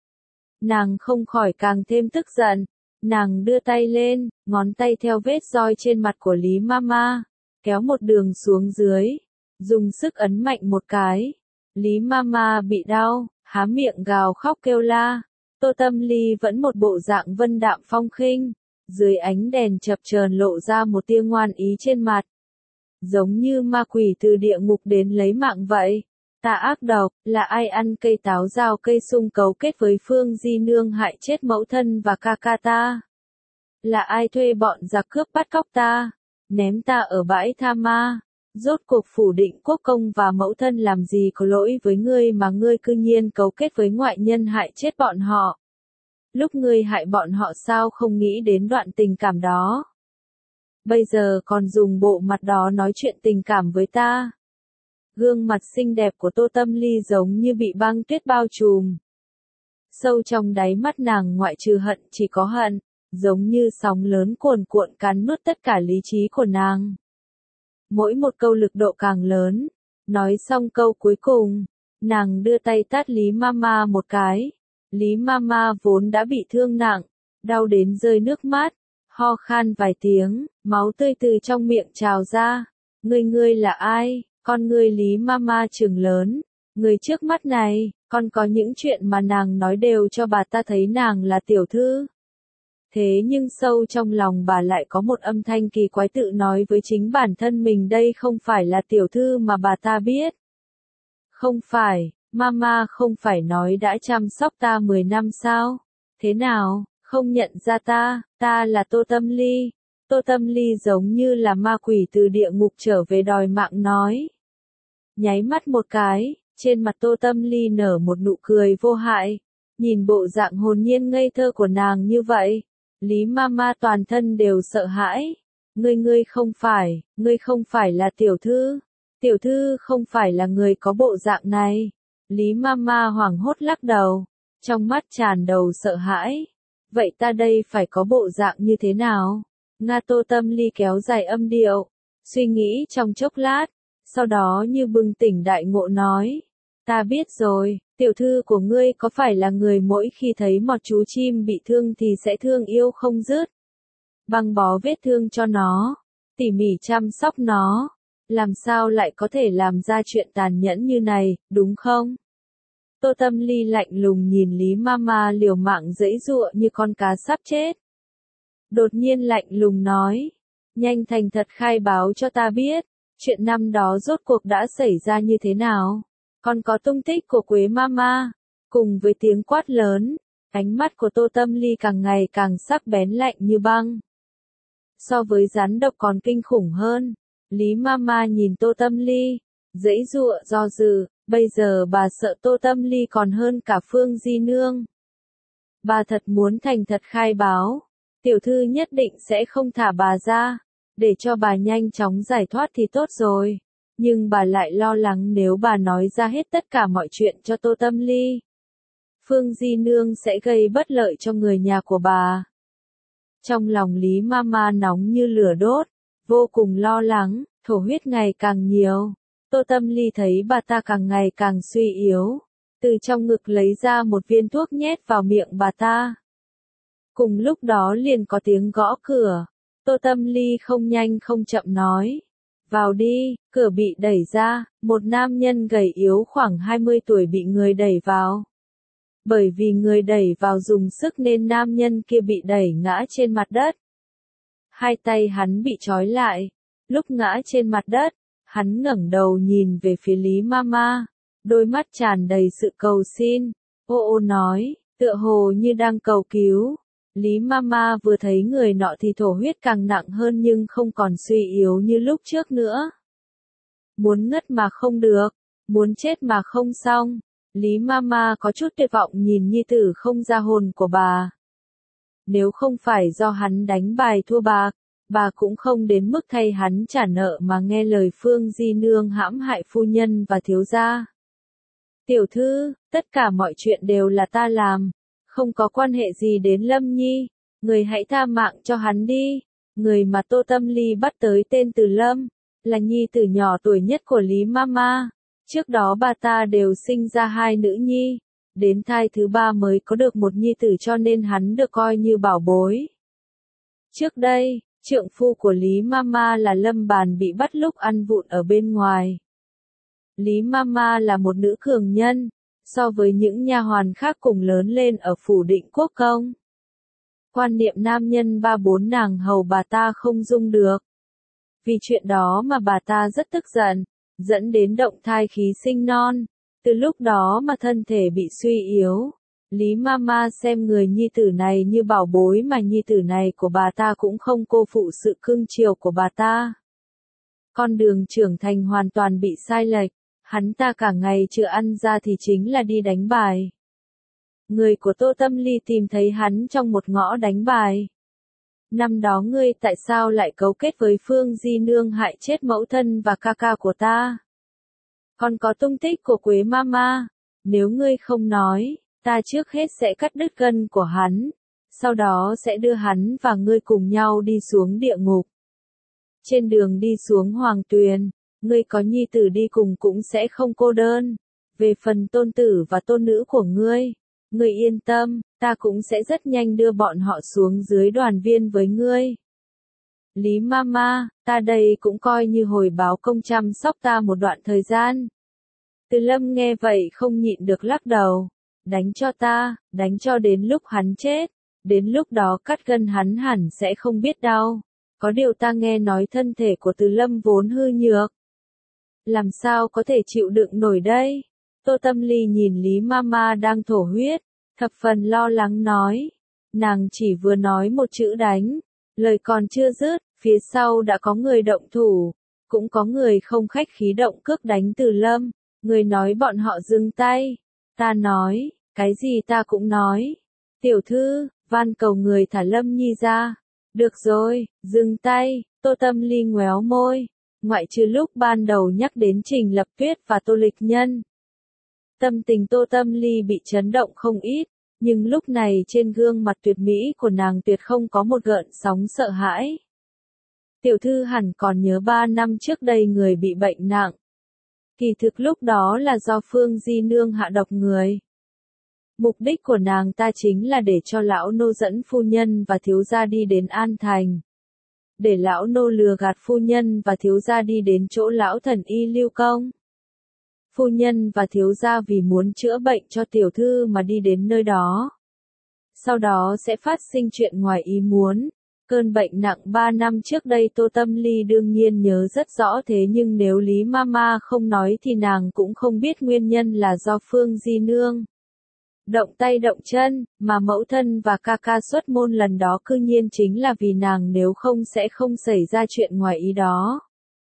Nàng không khỏi càng thêm tức giận, nàng đưa tay lên, ngón tay theo vết roi trên mặt của Lý Mama, kéo một đường xuống dưới, dùng sức ấn mạnh một cái. Lý Mama bị đau, há miệng gào khóc kêu la. Tô Tâm Ly vẫn một bộ dạng vân đạm phong khinh, dưới ánh đèn chập chờn lộ ra một tia ngoan ý trên mặt. Giống như ma quỷ từ địa ngục đến lấy mạng vậy. Ta ác độc, là ai ăn cây táo rào cây sung cấu kết với Phương Di Nương hại chết mẫu thân và ca ca ta? Là ai thuê bọn giặc cướp bắt cóc ta, ném ta ở bãi tha ma? Rốt cuộc Phủ Định Quốc công và mẫu thân làm gì có lỗi với ngươi mà ngươi cư nhiên cấu kết với ngoại nhân hại chết bọn họ? Lúc ngươi hại bọn họ sao không nghĩ đến đoạn tình cảm đó? Bây giờ còn dùng bộ mặt đó nói chuyện tình cảm với ta. Gương mặt xinh đẹp của Tô Tâm Ly giống như bị băng tuyết bao trùm. Sâu trong đáy mắt nàng ngoại trừ hận chỉ có hận, giống như sóng lớn cuồn cuộn cắn nuốt tất cả lý trí của nàng. Mỗi một câu lực độ càng lớn, nói xong câu cuối cùng, nàng đưa tay tát Lý Mama một cái. Lý Mama vốn đã bị thương nặng, đau đến rơi nước mắt, ho khan vài tiếng, máu tươi từ trong miệng trào ra. Ngươi là ai? Con ngươi Lý Mama trừng lớn. Người trước mắt này, con có những chuyện mà nàng nói đều cho bà ta thấy nàng là tiểu thư. Thế nhưng sâu trong lòng bà lại có một âm thanh kỳ quái tự nói với chính bản thân mình đây không phải là tiểu thư mà bà ta biết. Không phải, Mama không phải nói đã chăm sóc ta 10 năm sao? Thế nào, không nhận ra ta là Tô Tâm Ly. Tô Tâm Ly giống như là ma quỷ từ địa ngục trở về đòi mạng nói. Nháy mắt một cái, trên mặt Tô Tâm Ly nở một nụ cười vô hại. Nhìn bộ dạng hồn nhiên ngây thơ của nàng như vậy, Lý Mama toàn thân đều sợ hãi. Ngươi không phải là tiểu thư không phải là người có bộ dạng này. Lý Mama hoảng hốt lắc đầu, trong mắt tràn đầu sợ hãi. Vậy ta đây phải có bộ dạng như thế nào? Nga Tô Tâm Ly kéo dài âm điệu, suy nghĩ trong chốc lát, sau đó như bừng tỉnh đại ngộ nói. Ta biết rồi, tiểu thư của ngươi có phải là người mỗi khi thấy một chú chim bị thương thì sẽ thương yêu không dứt. Băng bó vết thương cho nó, tỉ mỉ chăm sóc nó, làm sao lại có thể làm ra chuyện tàn nhẫn như này, đúng không? Tô Tâm Ly lạnh lùng nhìn Lý Mama liều mạng giãy giụa như con cá sắp chết. Đột nhiên lạnh lùng nói, nhanh thành thật khai báo cho ta biết, chuyện năm đó rốt cuộc đã xảy ra như thế nào? Còn có tung tích của Quế Mama. Cùng với tiếng quát lớn, ánh mắt của Tô Tâm Ly càng ngày càng sắc bén lạnh như băng. So với rắn độc còn kinh khủng hơn. Lý Mama nhìn Tô Tâm Ly, giãy giụa do dự, bây giờ bà sợ Tô Tâm Ly còn hơn cả Phương Di Nương. Bà thật muốn thành thật khai báo, tiểu thư nhất định sẽ không thả bà ra, để cho bà nhanh chóng giải thoát thì tốt rồi. Nhưng bà lại lo lắng nếu bà nói ra hết tất cả mọi chuyện cho Tô Tâm Ly, Phương Di Nương sẽ gây bất lợi cho người nhà của bà. Trong lòng Lý Mama nóng như lửa đốt, vô cùng lo lắng, thổ huyết ngày càng nhiều. Tô Tâm Ly thấy bà ta càng ngày càng suy yếu, từ trong ngực lấy ra một viên thuốc nhét vào miệng bà ta. Cùng lúc đó liền có tiếng gõ cửa. Tô Tâm Ly không nhanh không chậm nói. Vào đi, cửa bị đẩy ra, một nam nhân gầy yếu khoảng 20 tuổi bị người đẩy vào. Bởi vì người đẩy vào dùng sức nên nam nhân kia bị đẩy ngã trên mặt đất. Hai tay hắn bị trói lại. Lúc ngã trên mặt đất, hắn ngẩng đầu nhìn về phía Lý Mama, đôi mắt tràn đầy sự cầu xin. Ô ô nói, tựa hồ như đang cầu cứu. Lý Mama vừa thấy người nọ thì thổ huyết càng nặng hơn nhưng không còn suy yếu như lúc trước nữa. Muốn ngất mà không được, muốn chết mà không xong. Lý Mama có chút tuyệt vọng nhìn nhi tử không ra hồn của bà. Nếu không phải do hắn đánh bài thua bạc, bà cũng không đến mức thay hắn trả nợ mà nghe lời Phương Di Nương hãm hại phu nhân và thiếu gia. Tiểu thư, tất cả mọi chuyện đều là ta làm, không có quan hệ gì đến Lâm Nhi, người hãy tha mạng cho hắn đi. Người mà Tô Tâm Ly bắt tới tên Từ Lâm, là nhi tử nhỏ tuổi nhất của Lý Mama. Trước đó bà ta đều sinh ra 2 nữ nhi, đến thai thứ 3 mới có được một nhi tử cho nên hắn được coi như bảo bối. Trước đây, trượng phu của Lý Mama là Lâm Bàn bị bắt lúc ăn vụng ở bên ngoài. Lý Mama là một nữ cường nhân, so với những nha hoàn khác cùng lớn lên ở phủ Định Quốc công. Quan niệm nam nhân 3-4 nàng hầu bà ta không dung được. Vì chuyện đó mà bà ta rất tức giận, dẫn đến động thai khí sinh non. Từ lúc đó mà thân thể bị suy yếu. Lý Mama xem người nhi tử này như bảo bối mà nhi tử này của bà ta cũng không cô phụ sự cưng chiều của bà ta. Con đường trưởng thành hoàn toàn bị sai lệch, hắn ta cả ngày chưa ăn ra thì chính là đi đánh bài. Người của Tô Tâm Ly tìm thấy hắn trong một ngõ đánh bài. Năm đó ngươi tại sao lại cấu kết với Phương Di Nương hại chết mẫu thân và ca ca của ta? Còn có tung tích của Quế Mama, nếu ngươi không nói, ta trước hết sẽ cắt đứt gân của hắn, sau đó sẽ đưa hắn và ngươi cùng nhau đi xuống địa ngục. Trên đường đi xuống Hoàng Tuyền, ngươi có nhi tử đi cùng cũng sẽ không cô đơn. Về phần tôn tử và tôn nữ của ngươi yên tâm, ta cũng sẽ rất nhanh đưa bọn họ xuống dưới đoàn viên với ngươi. Lý Mama, ta đây cũng coi như hồi báo công chăm sóc ta một đoạn thời gian. Từ Lâm nghe vậy không nhịn được lắc đầu. Đánh cho ta, đánh cho đến lúc hắn chết. Đến lúc đó cắt gân hắn hẳn sẽ không biết đau. Có điều ta nghe nói thân thể của Từ Lâm vốn hư nhược. Làm sao có thể chịu đựng nổi đây? Tô Tâm Ly nhìn Lý Mama đang thổ huyết, thập phần lo lắng nói. Nàng chỉ vừa nói một chữ đánh, lời còn chưa dứt, phía sau đã có người động thủ, cũng có người không khách khí động cước đánh Từ Lâm. Người nói bọn họ dừng tay. Ta nói, cái gì ta cũng nói. Tiểu thư, van cầu người thả Lâm Nhi ra. Được rồi, dừng tay. Tô Tâm Ly ngoéo môi, ngoại trừ lúc ban đầu nhắc đến Trình Lập Tuyết và Tô Lịch Nhân. Tâm tình Tô Tâm Ly bị chấn động không ít, nhưng lúc này trên gương mặt tuyệt mỹ của nàng tuyệt không có một gợn sóng sợ hãi. Tiểu thư hẳn còn nhớ 3 năm trước đây người bị bệnh nặng. Kỳ thực lúc đó là do Phương Di Nương hạ độc người. Mục đích của nàng ta chính là để cho lão nô dẫn phu nhân và thiếu gia đi đến An Thành. Để lão nô lừa gạt phu nhân và thiếu gia đi đến chỗ lão thần y Lưu Công. Phu nhân và thiếu gia vì muốn chữa bệnh cho tiểu thư mà đi đến nơi đó. Sau đó sẽ phát sinh chuyện ngoài ý muốn. Cơn bệnh nặng 3 năm trước đây Tô Tâm Ly đương nhiên nhớ rất rõ, thế nhưng nếu Lý Mama không nói thì nàng cũng không biết nguyên nhân là do Phương Di Nương động tay động chân, mà mẫu thân và ca ca xuất môn lần đó cư nhiên chính là vì nàng, nếu không sẽ không xảy ra chuyện ngoài ý đó.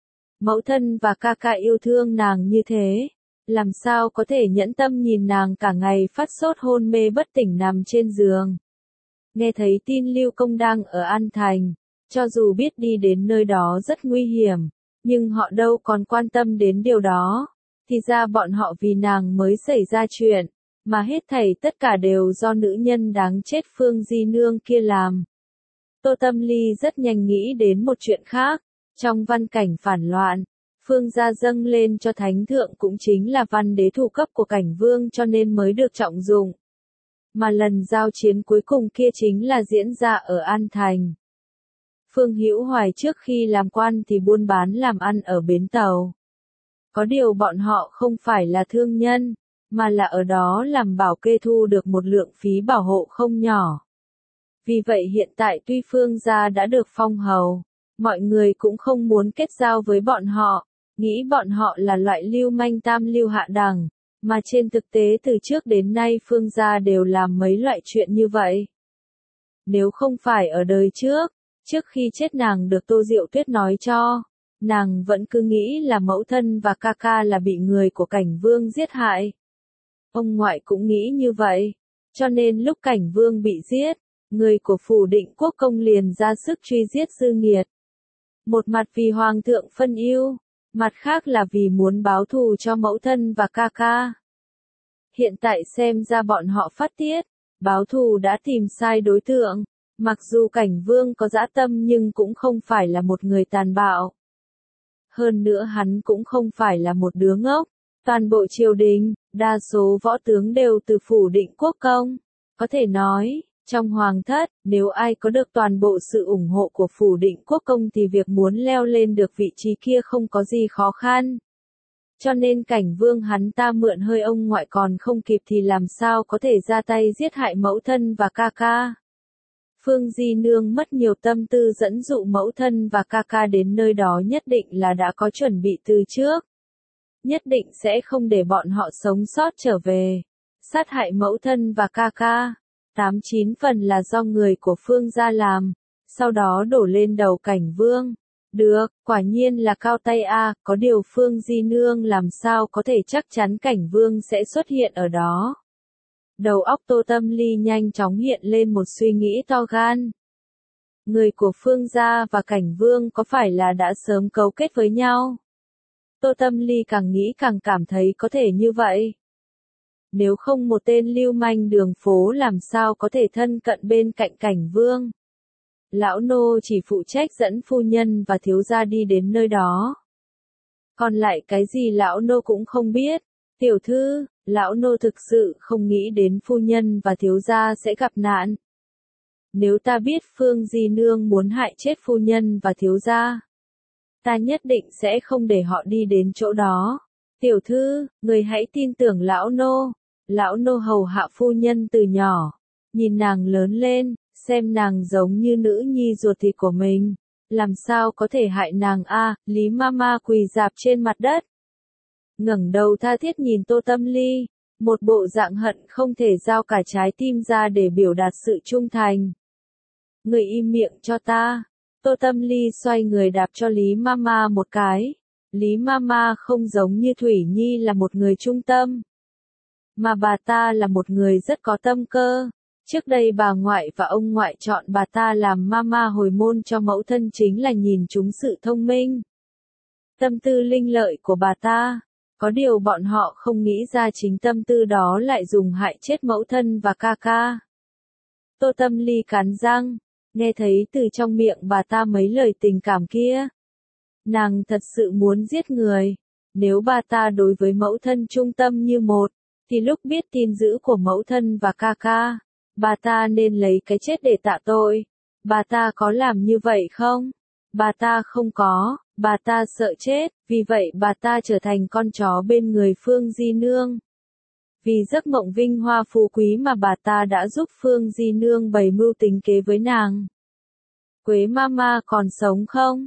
Mẫu thân và ca ca yêu thương nàng như thế, làm sao có thể nhẫn tâm nhìn nàng cả ngày phát sốt hôn mê bất tỉnh nằm trên giường. Nghe thấy tin Lưu Công đang ở An Thành, cho dù biết đi đến nơi đó rất nguy hiểm, nhưng họ đâu còn quan tâm đến điều đó. Thì ra bọn họ vì nàng mới xảy ra chuyện, mà hết thảy tất cả đều do nữ nhân đáng chết Phương Di Nương kia làm. Tô Tâm Ly rất nhanh nghĩ đến một chuyện khác, trong văn cảnh phản loạn, Phương gia dâng lên cho thánh thượng cũng chính là văn đế thủ cấp của cảnh vương cho nên mới được trọng dụng. Mà lần giao chiến cuối cùng kia chính là diễn ra ở An Thành. Phương Hữu Hoài trước khi làm quan thì buôn bán làm ăn ở bến tàu. Có điều bọn họ không phải là thương nhân, mà là ở đó làm bảo kê thu được một lượng phí bảo hộ không nhỏ. Vì vậy hiện tại tuy Phương gia đã được phong hầu, mọi người cũng không muốn kết giao với bọn họ, nghĩ bọn họ là loại lưu manh tam lưu hạ đẳng. Mà trên thực tế từ trước đến nay Phương gia đều làm mấy loại chuyện như vậy. Nếu không phải ở đời trước khi chết nàng được Tô Diệu Tuyết nói cho, nàng vẫn cứ nghĩ là mẫu thân và ca ca là bị người của Cảnh Vương giết hại. Ông ngoại cũng nghĩ như vậy, cho nên lúc Cảnh Vương bị giết, người của Phủ Định Quốc công liền ra sức truy giết Dư Nghiệt. Một mặt vì Hoàng thượng phân ưu, mặt khác là vì muốn báo thù cho mẫu thân và ca ca. Hiện tại xem ra bọn họ phát tiết, báo thù đã tìm sai đối tượng, mặc dù Cảnh Vương có dã tâm nhưng cũng không phải là một người tàn bạo. Hơn nữa hắn cũng không phải là một đứa ngốc, toàn bộ triều đình, đa số võ tướng đều từ Phủ Định Quốc công. Có thể nói, trong hoàng thất, nếu ai có được toàn bộ sự ủng hộ của Phủ Định Quốc công thì việc muốn leo lên được vị trí kia không có gì khó khăn. Cho nên Cảnh Vương hắn ta mượn hơi ông ngoại còn không kịp thì làm sao có thể ra tay giết hại mẫu thân và ca ca. Phương Di Nương mất nhiều tâm tư dẫn dụ mẫu thân và ca ca đến nơi đó nhất định là đã có chuẩn bị từ trước. Nhất định sẽ không để bọn họ sống sót trở về. Sát hại mẫu thân và ca ca. 8-9 phần là do người của Phương gia làm. Sau đó đổ lên đầu Cảnh Vương. Được, quả nhiên là cao tay a, có điều Phương Di Nương làm sao có thể chắc chắn Cảnh Vương sẽ xuất hiện ở đó. Đầu óc Tô Tâm Ly nhanh chóng hiện lên một suy nghĩ to gan. Người của Phương gia và Cảnh Vương có phải là đã sớm cấu kết với nhau? Tô Tâm Ly càng nghĩ càng cảm thấy có thể như vậy. Nếu không một tên lưu manh đường phố làm sao có thể thân cận bên cạnh Cảnh Vương. Lão nô chỉ phụ trách dẫn phu nhân và thiếu gia đi đến nơi đó. Còn lại cái gì lão nô cũng không biết. Tiểu thư, lão nô thực sự không nghĩ đến phu nhân và thiếu gia sẽ gặp nạn. Nếu ta biết Phương Di Nương muốn hại chết phu nhân và thiếu gia, ta nhất định sẽ không để họ đi đến chỗ đó. Tiểu thư, người hãy tin tưởng lão nô hầu hạ phu nhân từ nhỏ, nhìn nàng lớn lên, xem nàng giống như nữ nhi ruột thịt của mình, làm sao có thể hại nàng a? Lý Mama quỳ rạp trên mặt đất, ngẩng đầu tha thiết nhìn Tô Tâm Ly, một bộ dạng hận không thể giao cả trái tim ra để biểu đạt sự trung thành. Người im miệng cho ta. Tô Tâm Ly xoay người đạp cho Lý Mama một cái. Lý Mama không giống như Thủy Nhi là một người trung tâm, mà bà ta là một người rất có tâm cơ. Trước đây bà ngoại và ông ngoại chọn bà ta làm mama hồi môn cho mẫu thân chính là nhìn trúng sự thông minh, tâm tư linh lợi của bà ta. Có điều bọn họ không nghĩ ra chính tâm tư đó lại dùng hại chết mẫu thân và ca ca. Tô Tâm Ly cắn răng, nghe thấy từ trong miệng bà ta mấy lời tình cảm kia. Nàng thật sự muốn giết người. Nếu bà ta đối với mẫu thân trung tâm như một, thì lúc biết tin dữ của mẫu thân và ca ca, bà ta nên lấy cái chết để tạ tội. Bà ta có làm như vậy không? Bà ta không có, bà ta sợ chết, vì vậy bà ta trở thành con chó bên người Phương Di Nương. Vì giấc mộng vinh hoa phú quý mà bà ta đã giúp Phương Di Nương bày mưu tính kế với nàng. Quế Mama còn sống không?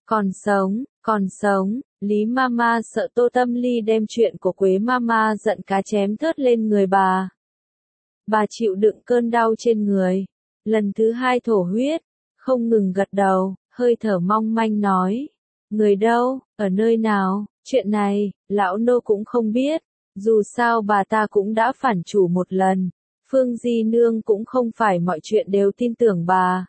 Còn sống, Lý Mama sợ Tô Tâm Ly đem chuyện của Quế Mama giận cá chém thớt lên người bà. Bà chịu đựng cơn đau trên người, lần thứ 2 thổ huyết, không ngừng gật đầu, hơi thở mong manh nói. Người đâu, ở nơi nào, chuyện này, lão nô cũng không biết, dù sao bà ta cũng đã phản chủ một lần, Phương Di Nương cũng không phải mọi chuyện đều tin tưởng bà.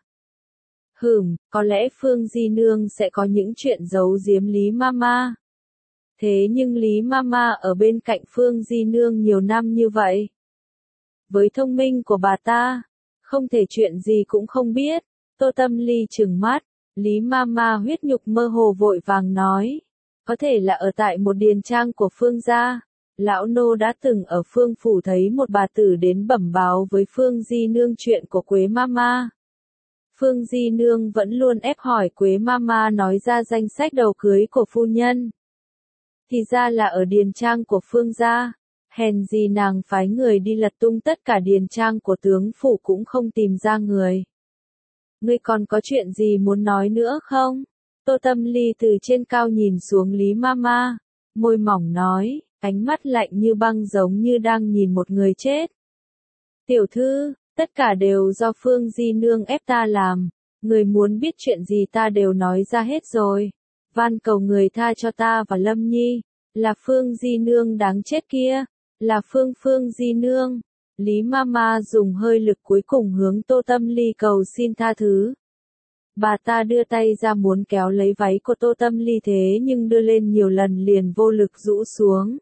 Có lẽ Phương Di Nương sẽ có những chuyện giấu giếm Lý Mama. Thế nhưng Lý Mama ở bên cạnh Phương Di Nương nhiều năm như vậy. Với thông minh của bà ta, không thể chuyện gì cũng không biết. Tô Tâm Ly trừng mắt, Lý Mama huyết nhục mơ hồ vội vàng nói. Có thể là ở tại một điền trang của Phương gia. Lão nô đã từng ở Phương phủ thấy một bà tử đến bẩm báo với Phương Di Nương chuyện của Quế Mama. Phương Di Nương vẫn luôn ép hỏi Quế Mama nói ra danh sách đầu cưới của phu nhân. Thì ra là ở điền trang của Phương gia. Hèn gì nàng phái người đi lật tung tất cả điền trang của tướng phủ cũng không tìm ra người. Ngươi còn có chuyện gì muốn nói nữa không? Tô Tâm Ly từ trên cao nhìn xuống Lý Mama, môi mỏng nói, ánh mắt lạnh như băng giống như đang nhìn một người chết. Tiểu thư, Tất cả đều do Phương Di Nương ép ta làm. Người muốn biết chuyện gì ta đều nói ra hết rồi. Van cầu người tha cho ta và Lâm Nhi. Là Phương Di Nương đáng chết kia. Là Phương Di Nương. Lý Mama dùng hơi lực cuối cùng hướng Tô Tâm Ly cầu xin tha thứ. Bà ta đưa tay ra muốn kéo lấy váy của Tô Tâm Ly thế nhưng đưa lên nhiều lần liền vô lực rũ xuống.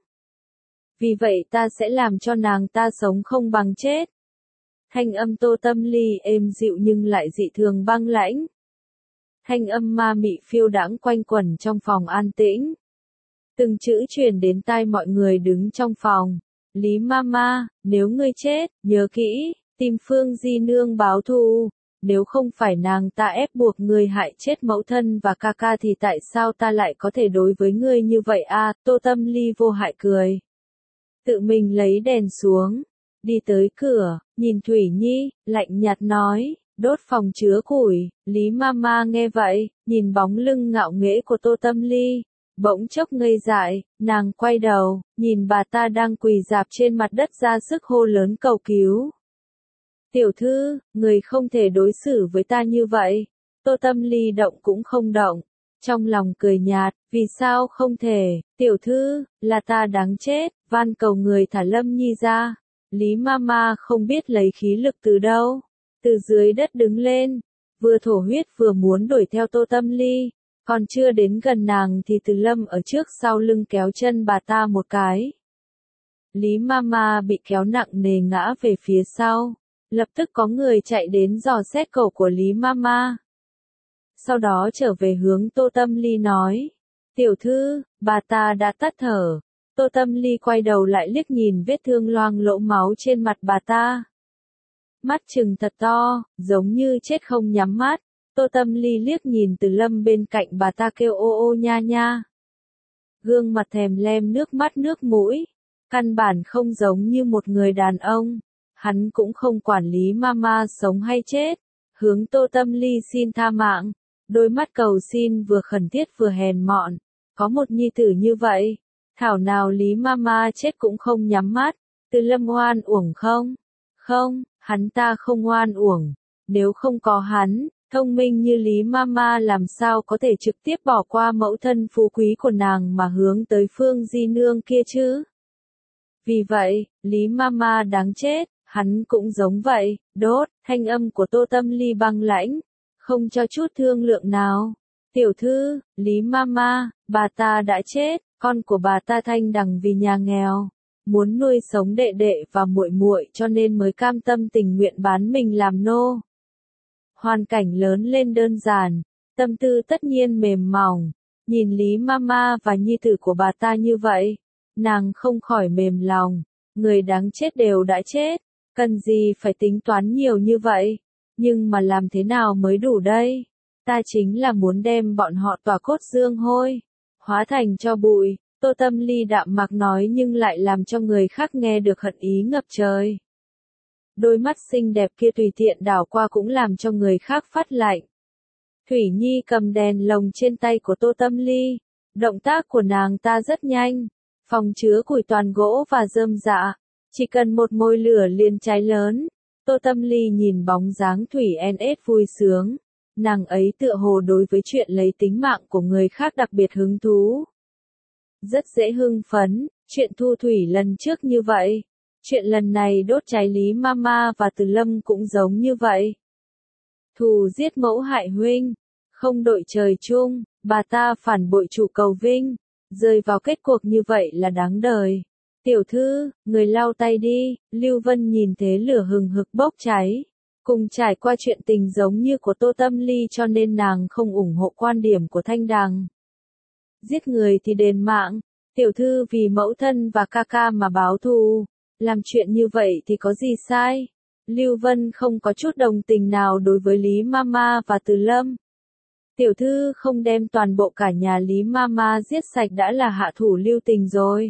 Vì vậy ta sẽ làm cho nàng ta sống không bằng chết. Thanh âm Tô Tâm Ly êm dịu nhưng lại dị thường băng lãnh. Thanh âm ma mị phiêu đãng quanh quẩn trong phòng an tĩnh. Từng chữ truyền đến tai mọi người đứng trong phòng. Lý Mama, nếu ngươi chết, nhớ kỹ, tìm Phương Di Nương báo thù. Nếu không phải nàng ta ép buộc ngươi hại chết mẫu thân và ca ca thì tại sao ta lại có thể đối với ngươi như vậy à? Tô Tâm Ly vô hại cười. Tự mình lấy đèn xuống, đi tới cửa, nhìn Thủy Nhi, lạnh nhạt nói, đốt phòng chứa củi. Lý Mama nghe vậy, nhìn bóng lưng ngạo nghễ của Tô Tâm Ly, bỗng chốc ngây dại, nàng quay đầu, nhìn bà ta đang quỳ rạp trên mặt đất ra sức hô lớn cầu cứu. Tiểu thư, người không thể đối xử với ta như vậy. Tô Tâm Ly động cũng không động, trong lòng cười nhạt, vì sao không thể, tiểu thư, là ta đáng chết, van cầu người thả Lâm Nhi ra. Lý Mama không biết lấy khí lực từ đâu, từ dưới đất đứng lên, vừa thổ huyết vừa muốn đuổi theo Tô Tâm Ly, còn chưa đến gần nàng thì Từ Lâm ở trước sau lưng kéo chân bà ta một cái. Lý Mama bị kéo nặng nề ngã về phía sau. Lập tức có người chạy đến dò xét cổ của Lý Mama. Sau đó trở về hướng Tô Tâm Ly nói. Tiểu thư, bà ta đã tắt thở. Tô Tâm Ly quay đầu lại liếc nhìn vết thương loang lỗ máu trên mặt bà ta. Mắt trừng thật to, giống như chết không nhắm mắt. Tô Tâm Ly liếc nhìn Từ Lâm bên cạnh bà ta kêu ô ô nha nha. Gương mặt thèm lem nước mắt nước mũi. Căn bản không giống như một người đàn ông. Hắn cũng không quản lý Mama sống hay chết, hướng Tô Tâm Ly xin tha mạng, đôi mắt cầu xin vừa khẩn thiết vừa hèn mọn, có một nhi tử như vậy, thảo nào Lý Mama chết cũng không nhắm mắt. Từ Lâm oan uổng không? Không, hắn ta không oan uổng, nếu không có hắn, thông minh như Lý Mama làm sao có thể trực tiếp bỏ qua mẫu thân phú quý của nàng mà hướng tới Phương Di Nương kia chứ? Vì vậy, Lý Mama đáng chết. Hắn cũng giống vậy, đốt, thanh âm của Tô Tâm Ly băng lãnh, không cho chút thương lượng nào. Tiểu thư, Lý Mama, bà ta đã chết, con của bà ta Thanh Đằng vì nhà nghèo, muốn nuôi sống đệ đệ và muội muội cho nên mới cam tâm tình nguyện bán mình làm nô. Hoàn cảnh lớn lên đơn giản, tâm tư tất nhiên mềm mỏng, nhìn Lý Mama và nhi tử của bà ta như vậy, nàng không khỏi mềm lòng, người đáng chết đều đã chết. Cần gì phải tính toán nhiều như vậy? Nhưng mà làm thế nào mới đủ đây? Ta chính là muốn đem bọn họ tỏa cốt xương hôi, hóa thành cho bụi. Tô Tâm Ly đạm mạc nói nhưng lại làm cho người khác nghe được hận ý ngập trời. Đôi mắt xinh đẹp kia tùy tiện đảo qua cũng làm cho người khác phát lạnh. Thủy Nhi cầm đèn lồng trên tay của Tô Tâm Ly. Động tác của nàng ta rất nhanh. Phòng chứa củi toàn gỗ và rơm rạ. Chỉ cần một mồi lửa liền cháy lớn. Tô Tâm Ly nhìn bóng dáng Thủy NS vui sướng. Nàng ấy tựa hồ đối với chuyện lấy tính mạng của người khác đặc biệt hứng thú. Rất dễ hưng phấn, chuyện Thu Thủy lần trước như vậy. Chuyện lần này đốt cháy Lý Mama và Từ Lâm cũng giống như vậy. Thù giết mẫu hại huynh, không đội trời chung, bà ta phản bội chủ cầu vinh. Rơi vào kết cuộc như vậy là đáng đời. Tiểu thư, người lau tay đi. Lưu Vân nhìn thế lửa hừng hực bốc cháy. Cùng trải qua chuyện tình giống như của Tô Tâm Ly cho nên nàng không ủng hộ quan điểm của Thanh Đằng. Giết người thì đền mạng. Tiểu thư vì mẫu thân và ca ca mà báo thù. Làm chuyện như vậy thì có gì sai? Lưu Vân không có chút đồng tình nào đối với Lý Mama và Từ Lâm. Tiểu thư không đem toàn bộ cả nhà Lý Mama giết sạch đã là hạ thủ lưu tình rồi.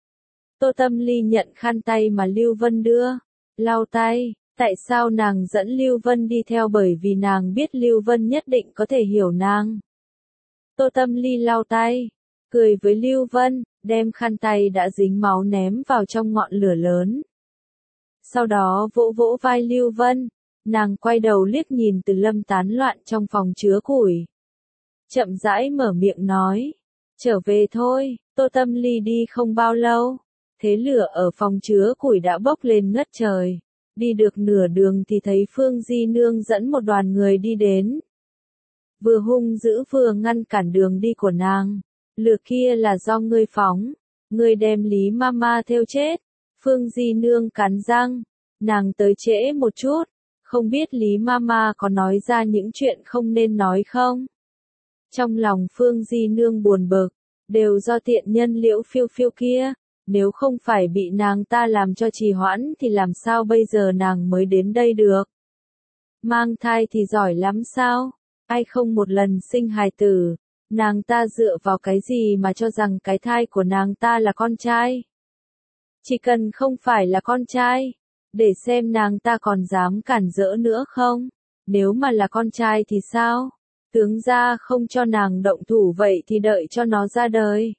Tô Tâm Ly nhận khăn tay mà Lưu Vân đưa, lau tay. Tại sao nàng dẫn Lưu Vân đi theo? Bởi vì nàng biết Lưu Vân nhất định có thể hiểu nàng. Tô Tâm Ly lau tay, cười với Lưu Vân, đem khăn tay đã dính máu ném vào trong ngọn lửa lớn. Sau đó vỗ vỗ vai Lưu Vân, nàng quay đầu liếc nhìn Từ Lâm tán loạn trong phòng chứa củi. Chậm rãi mở miệng nói, trở về thôi. Tô Tâm Ly đi không bao lâu, thế lửa ở phòng chứa củi đã bốc lên ngất trời. Đi được nửa đường thì thấy Phương Di Nương dẫn một đoàn người đi đến. Vừa hung dữ vừa ngăn cản đường đi của nàng. Lửa kia là do ngươi phóng, ngươi đem Lý Mama theo chết. Phương Di Nương cắn răng, nàng tới trễ một chút, không biết Lý Mama có nói ra những chuyện không nên nói không? Trong lòng Phương Di Nương buồn bực, đều do tiện nhân Liễu Phiêu Phiêu kia, nếu không phải bị nàng ta làm cho trì hoãn thì làm sao bây giờ nàng mới đến đây được? Mang thai thì giỏi lắm sao? Ai không một lần sinh hài tử, nàng ta dựa vào cái gì mà cho rằng cái thai của nàng ta là con trai? Chỉ cần không phải là con trai, để xem nàng ta còn dám cản rỡ nữa không? Nếu mà là con trai thì sao? Tướng gia không cho nàng động thủ vậy thì đợi cho nó ra đời.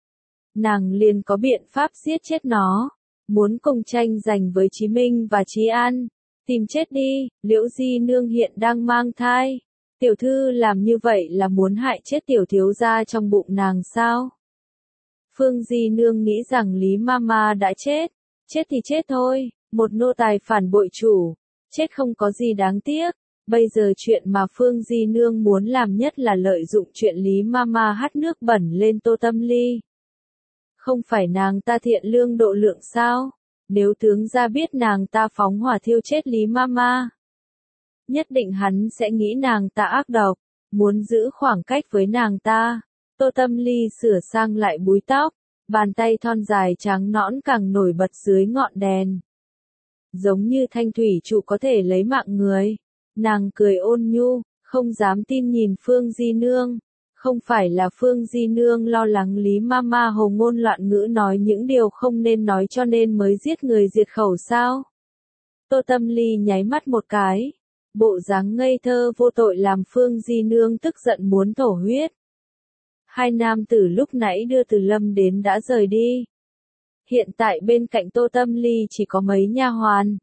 Nàng liền có biện pháp giết chết nó. Muốn cùng tranh giành với Chí Minh và Chí An. Tìm chết đi, Liễu Di Nương hiện đang mang thai. Tiểu thư làm như vậy là muốn hại chết tiểu thiếu gia trong bụng nàng sao? Phương Di Nương nghĩ rằng Lý Mama đã chết. Chết thì chết thôi, một nô tài phản bội chủ. Chết không có gì đáng tiếc. Bây giờ chuyện mà Phương Di Nương muốn làm nhất là lợi dụng chuyện Lý Mama hắt nước bẩn lên Tô Tâm Ly. Không phải nàng ta thiện lương độ lượng sao? Nếu tướng gia biết nàng ta phóng hỏa thiêu chết Lý Mama, nhất định hắn sẽ nghĩ nàng ta ác độc, muốn giữ khoảng cách với nàng ta. Tô Tâm Ly sửa sang lại búi tóc, bàn tay thon dài trắng nõn càng nổi bật dưới ngọn đèn. Giống như thanh thủy trụ có thể lấy mạng người. Nàng cười ôn nhu, không dám tin nhìn Phương Di Nương. Không phải là Phương Di Nương lo lắng Lý Mama hồ ngôn loạn ngữ nói những điều không nên nói cho nên mới giết người diệt khẩu sao? Tô Tâm Ly nháy mắt một cái. Bộ dáng ngây thơ vô tội làm Phương Di Nương tức giận muốn thổ huyết. Hai nam tử lúc nãy đưa Từ Lâm đến đã rời đi. Hiện tại bên cạnh Tô Tâm Ly chỉ có mấy nha hoàn.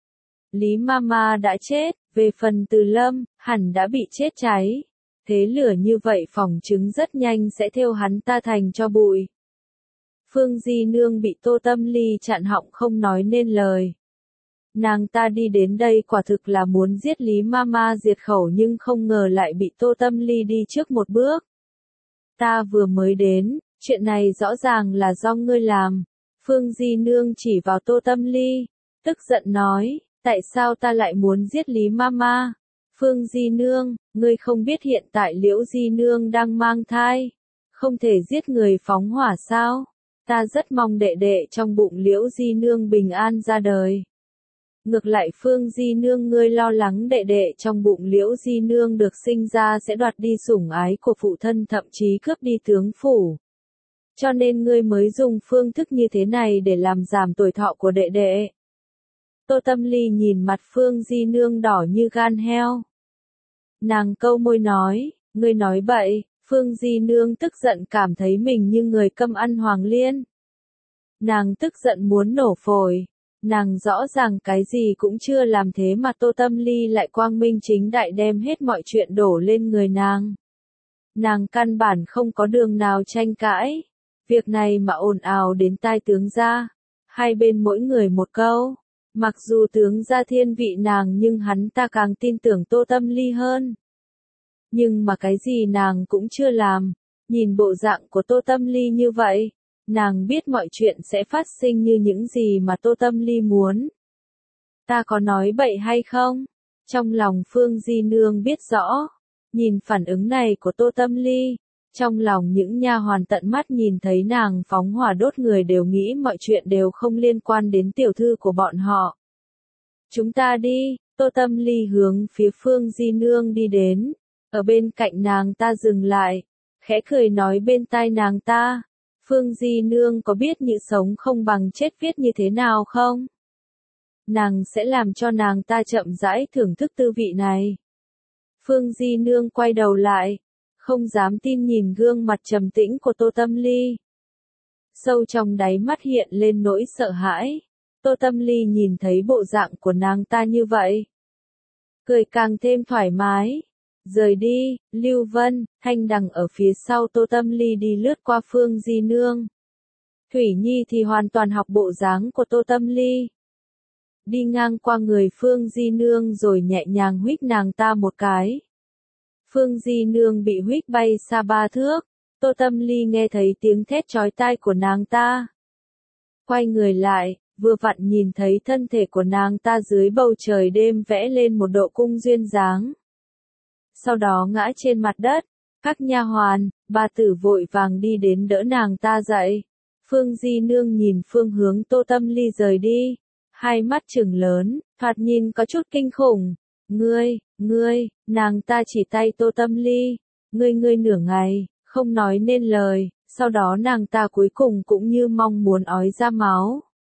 Lý Mama đã chết, về phần Từ Lâm, hẳn đã bị chết cháy. Thế lửa như vậy phỏng chứng rất nhanh sẽ theo hắn ta thành cho bụi. Phương Di Nương bị Tô Tâm Ly chặn họng không nói nên lời. Nàng ta đi đến đây quả thực là muốn giết Lý Mama diệt khẩu nhưng không ngờ lại bị Tô Tâm Ly đi trước một bước. Ta vừa mới đến, chuyện này rõ ràng là do ngươi làm. Phương Di Nương chỉ vào Tô Tâm Ly, tức giận nói, tại sao ta lại muốn giết Lý Mama? Phương Di Nương, ngươi không biết hiện tại Liễu Di Nương đang mang thai, không thể giết người phóng hỏa sao? Ta rất mong đệ đệ trong bụng Liễu Di Nương bình an ra đời. Ngược lại Phương Di Nương ngươi lo lắng đệ đệ trong bụng Liễu Di Nương được sinh ra sẽ đoạt đi sủng ái của phụ thân thậm chí cướp đi tướng phủ. Cho nên ngươi mới dùng phương thức như thế này để làm giảm tuổi thọ của đệ đệ. Tô Tâm Ly nhìn mặt Phương Di Nương đỏ như gan heo. Nàng câu môi nói, ngươi nói bậy. Phương Di Nương tức giận cảm thấy mình như người câm ăn hoàng liên. Nàng tức giận muốn nổ phổi. Nàng rõ ràng cái gì cũng chưa làm thế mà Tô Tâm Ly lại quang minh chính đại đem hết mọi chuyện đổ lên người nàng. Nàng căn bản không có đường nào tranh cãi. Việc này mà ồn ào đến tai tướng gia. Hai bên mỗi người một câu. Mặc dù tướng gia thiên vị nàng nhưng hắn ta càng tin tưởng Tô Tâm Ly hơn. Nhưng mà cái gì nàng cũng chưa làm. Nhìn bộ dạng của Tô Tâm Ly như vậy, nàng biết mọi chuyện sẽ phát sinh như những gì mà Tô Tâm Ly muốn. Ta có nói bậy hay không? Trong lòng Phương Di Nương biết rõ. Nhìn phản ứng này của Tô Tâm Ly, trong lòng những nha hoàn tận mắt nhìn thấy nàng phóng hỏa đốt người đều nghĩ mọi chuyện đều không liên quan đến tiểu thư của bọn họ. Chúng ta đi, Tô Tâm Ly hướng phía Phương Di Nương đi đến, ở bên cạnh nàng ta dừng lại, khẽ cười nói bên tai nàng ta, Phương Di Nương có biết như sống không bằng chết viết như thế nào không? Nàng sẽ làm cho nàng ta chậm rãi thưởng thức tư vị này. Phương Di Nương quay đầu lại, không dám tin nhìn gương mặt trầm tĩnh của Tô Tâm Ly. Sâu trong đáy mắt hiện lên nỗi sợ hãi. Tô Tâm Ly nhìn thấy bộ dạng của nàng ta như vậy, cười càng thêm thoải mái. Rời đi, Lưu Vân, Thanh Đằng ở phía sau Tô Tâm Ly đi lướt qua Phương Di Nương. Thủy Nhi thì hoàn toàn học bộ dáng của Tô Tâm Ly. Đi ngang qua người Phương Di Nương rồi nhẹ nhàng huých nàng ta một cái. Phương Di Nương bị huých bay xa 3 thước. Tô Tâm Ly nghe thấy tiếng thét chói tai của nàng ta. Quay người lại, vừa vặn nhìn thấy thân thể của nàng ta dưới bầu trời đêm vẽ lên một độ cung duyên dáng. Sau đó ngã trên mặt đất, các nha hoàn, bà tử vội vàng đi đến đỡ nàng ta dậy. Phương Di Nương nhìn phương hướng Tô Tâm Ly rời đi, hai mắt trừng lớn, thoạt nhìn có chút kinh khủng. Ngươi, nàng ta chỉ tay Tô Tâm Ly, ngươi nửa ngày, không nói nên lời, sau đó nàng ta cuối cùng cũng như mong muốn ói ra máu.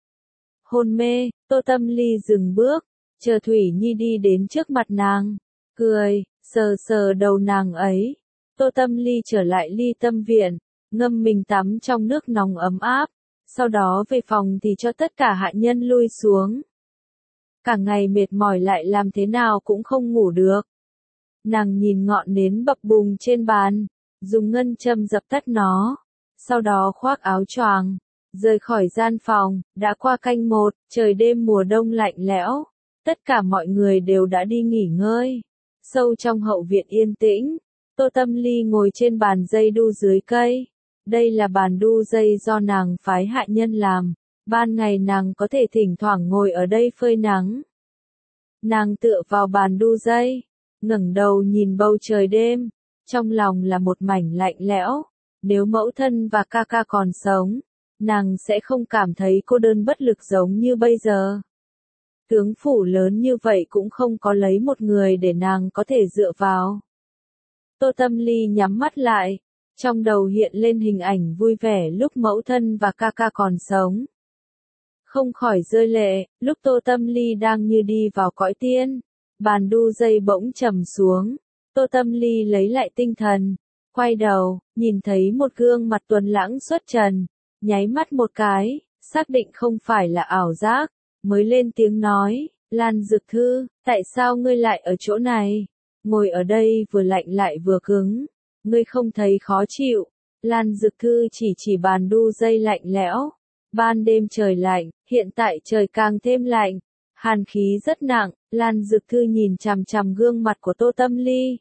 Hôn mê, Tô Tâm Ly dừng bước, chờ Thủy Nhi đi đến trước mặt nàng, cười, sờ đầu nàng ấy. Tô Tâm Ly trở lại Ly Tâm Viện, ngâm mình tắm trong nước nóng ấm áp, sau đó về phòng thì cho tất cả hạ nhân lui xuống. Cả ngày mệt mỏi lại làm thế nào cũng không ngủ được. Nàng nhìn ngọn nến bập bùng trên bàn, dùng ngân châm dập tắt nó, sau đó khoác áo choàng, rời khỏi gian phòng. Đã qua canh 1, trời đêm mùa đông lạnh lẽo, tất cả mọi người đều đã đi nghỉ ngơi. Sâu trong hậu viện yên tĩnh, Tô Tâm Ly ngồi trên bàn dây đu dưới cây. Đây là bàn đu dây do nàng phái hạ nhân làm, ban ngày nàng có thể thỉnh thoảng ngồi ở đây phơi nắng. Nàng tựa vào bàn đu dây, ngẩng đầu nhìn bầu trời đêm, trong lòng là một mảnh lạnh lẽo. Nếu mẫu thân và ca ca còn sống, nàng sẽ không cảm thấy cô đơn bất lực giống như bây giờ. Tướng phủ lớn như vậy cũng không có lấy một người để nàng có thể dựa vào. Tô Tâm Ly nhắm mắt lại, trong đầu hiện lên hình ảnh vui vẻ lúc mẫu thân và ca ca còn sống. Không khỏi rơi lệ, lúc Tô Tâm Ly đang như đi vào cõi tiên, bàn đu dây bỗng trầm xuống. Tô Tâm Ly lấy lại tinh thần, quay đầu, nhìn thấy một gương mặt tuấn lãng xuất trần, nháy mắt một cái, xác định không phải là ảo giác, mới lên tiếng nói, Lan Dực Thư, tại sao ngươi lại ở chỗ này? Ngồi ở đây vừa lạnh lại vừa cứng, ngươi không thấy khó chịu? Lan Dực Thư chỉ bàn đu dây lạnh lẽo. Ban đêm trời lạnh, hiện tại trời càng thêm lạnh, hàn khí rất nặng. Lan Dực Thư nhìn chằm chằm gương mặt của Tô Tâm Ly,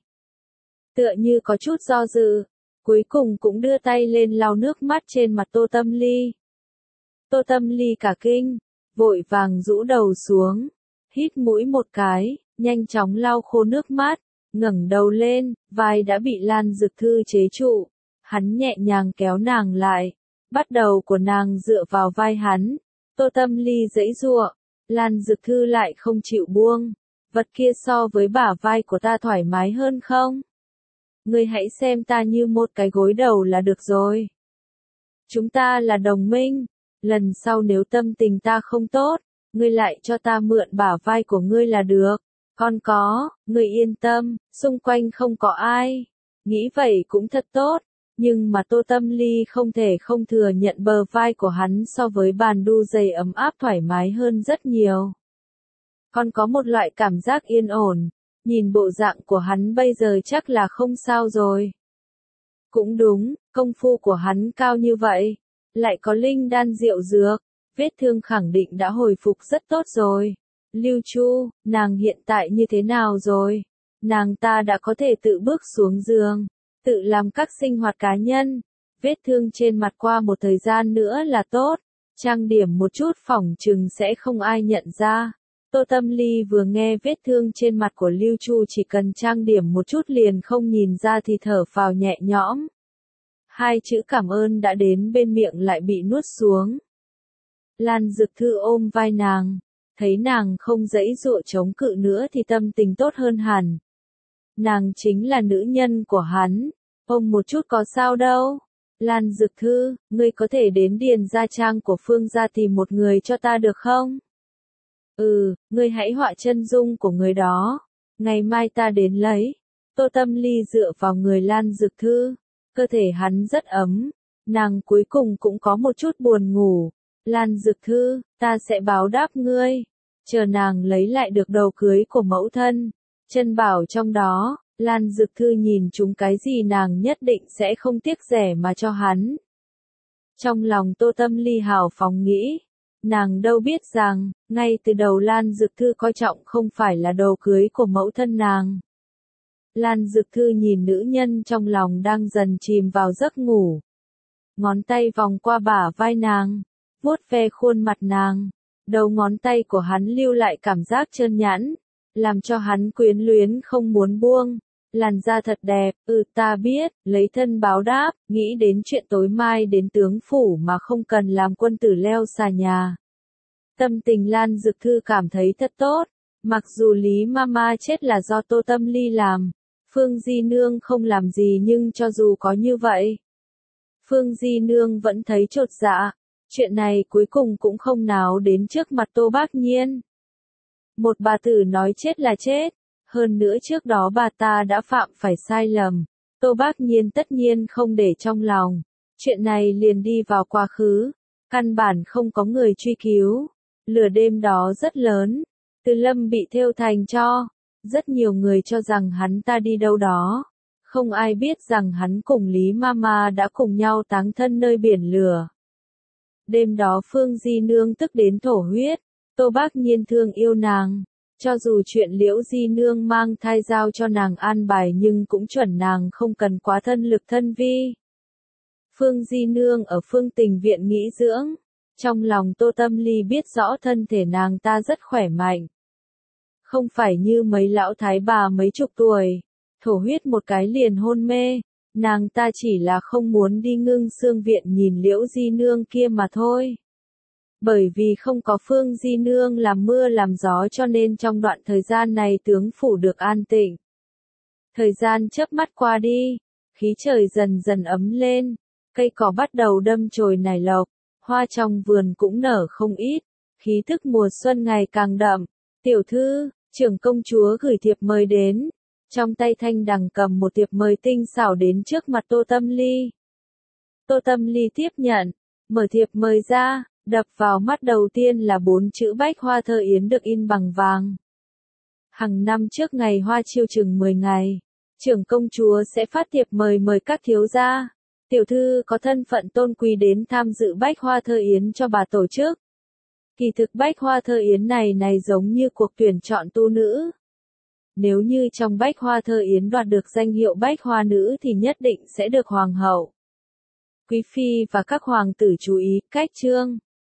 tựa như có chút do dự, cuối cùng cũng đưa tay lên lau nước mắt trên mặt Tô Tâm Ly. Tô Tâm Ly cả kinh, vội vàng rũ đầu xuống, hít mũi một cái, nhanh chóng lau khô nước mắt, ngẩng đầu lên, vai đã bị Lan Dực Thư chế trụ. Hắn nhẹ nhàng kéo nàng lại, bắt đầu của nàng dựa vào vai hắn. Tô Tâm Ly giãy giụa, Lan Dực Thư lại không chịu buông. Vật kia so với bả vai của ta thoải mái hơn không? Ngươi hãy xem ta như một cái gối đầu là được rồi. Chúng ta là đồng minh, lần sau nếu tâm tình ta không tốt, ngươi lại cho ta mượn bả vai của ngươi là được. Còn có, ngươi yên tâm, xung quanh không có ai. Nghĩ vậy cũng thật tốt, nhưng mà Tô Tâm Ly không thể không thừa nhận bờ vai của hắn so với bàn đu dây ấm áp thoải mái hơn rất nhiều. Còn có một loại cảm giác yên ổn, nhìn bộ dạng của hắn bây giờ chắc là không sao rồi. Cũng đúng, công phu của hắn cao như vậy, lại có linh đan rượu dược, vết thương khẳng định đã hồi phục rất tốt rồi. Lưu Chu, nàng hiện tại như thế nào rồi? Nàng ta đã có thể tự bước xuống giường, tự làm các sinh hoạt cá nhân. Vết thương trên mặt qua một thời gian nữa là tốt, trang điểm một chút phỏng chừng sẽ không ai nhận ra. Tô Tâm Ly vừa nghe vết thương trên mặt của Lưu Chu chỉ cần trang điểm một chút liền không nhìn ra thì thở phào nhẹ nhõm. Hai chữ cảm ơn đã đến bên miệng lại bị nuốt xuống. Lan Dực Thư ôm vai nàng, thấy nàng không giãy giụa chống cự nữa thì tâm tình tốt hơn hẳn. Nàng chính là nữ nhân của hắn, ôm một chút có sao đâu. Lan Dực Thư, ngươi có thể đến Điền Gia Trang của Phương gia tìm một người cho ta được không? Ngươi hãy họa chân dung của người đó, ngày mai ta đến lấy. Tô Tâm Ly dựa vào người Lan Dực Thư, cơ thể hắn rất ấm, nàng cuối cùng cũng có một chút buồn ngủ, Lan Dực Thư, ta sẽ báo đáp ngươi. Chờ nàng lấy lại được đầu cưới của mẫu thân. Chân bảo trong đó, Lan Dực Thư nhìn chúng cái gì nàng nhất định sẽ không tiếc rẻ mà cho hắn. Trong lòng Tô Tâm Ly hào phóng nghĩ, nàng đâu biết rằng, ngay từ đầu Lan Dực Thư coi trọng không phải là đồ cưới của mẫu thân nàng. Lan Dực Thư nhìn nữ nhân trong lòng đang dần chìm vào giấc ngủ. Ngón tay vòng qua bả vai nàng, vuốt ve khuôn mặt nàng. Đầu ngón tay của hắn lưu lại cảm giác trơn nhẵn, làm cho hắn quyến luyến không muốn buông. Làn da thật đẹp, ta biết, lấy thân báo đáp, nghĩ đến chuyện tối mai đến tướng phủ mà không cần làm quân tử leo xà nhà. Tâm tình Lan Dực Thư cảm thấy thật tốt, mặc dù Lý Mama chết là do Tô Tâm Ly làm, Phương Di Nương không làm gì nhưng cho dù có như vậy, Phương Di Nương vẫn thấy chột dạ, chuyện này cuối cùng cũng không náo đến trước mặt Tô Bác Nhiên. Một bà tử nói chết là chết. Hơn nữa trước đó bà ta đã phạm phải sai lầm, Tô Bác Nhiên tất nhiên không để trong lòng. Chuyện này liền đi vào quá khứ, căn bản không có người truy cứu. Lửa đêm đó rất lớn, Từ Lâm bị thêu thành tro, rất nhiều người cho rằng hắn ta đi đâu đó. Không ai biết rằng hắn cùng Lý Mama đã cùng nhau táng thân nơi biển lửa. Đêm đó Phương Di Nương tức đến thổ huyết, Tô Bác Nhiên thương yêu nàng. Cho dù chuyện Liễu Di Nương mang thai giao cho nàng an bài nhưng cũng chuẩn nàng không cần quá thân lực thân vi. Phương Di Nương ở Phương Tình viện nghỉ dưỡng. Trong lòng Tô Tâm Ly biết rõ thân thể nàng ta rất khỏe mạnh. Không phải như mấy lão thái bà mấy chục tuổi, thổ huyết một cái liền hôn mê. Nàng ta chỉ là không muốn đi Ngưng Xương viện nhìn Liễu Di Nương kia mà thôi. Bởi vì không có Phương Di Nương làm mưa làm gió cho nên trong đoạn thời gian này tướng phủ được an tĩnh. Thời gian chớp mắt qua đi, khí trời dần dần ấm lên, cây cỏ bắt đầu đâm chồi nảy lộc, hoa trong vườn cũng nở không ít, khí thức mùa xuân ngày càng đậm. Tiểu thư, trưởng công chúa gửi thiệp mời đến. Trong tay Thanh Đằng cầm một thiệp mời tinh xảo đến trước mặt Tô Tâm Ly. Tô Tâm Ly tiếp nhận, mở thiệp mời ra. Đập vào mắt đầu tiên là 4 chữ Bách Hoa Thơ Yến được in bằng vàng. Hàng năm trước ngày hoa chiêu chừng 10 ngày, trưởng công chúa sẽ phát thiệp mời các thiếu gia, tiểu thư có thân phận tôn quý đến tham dự Bách Hoa Thơ Yến cho bà tổ chức. Kỳ thực Bách Hoa Thơ Yến này giống như cuộc tuyển chọn tu nữ. Nếu như trong Bách Hoa Thơ Yến đoạt được danh hiệu Bách Hoa Nữ thì nhất định sẽ được hoàng hậu, quý phi và các hoàng tử chú ý, cách chương.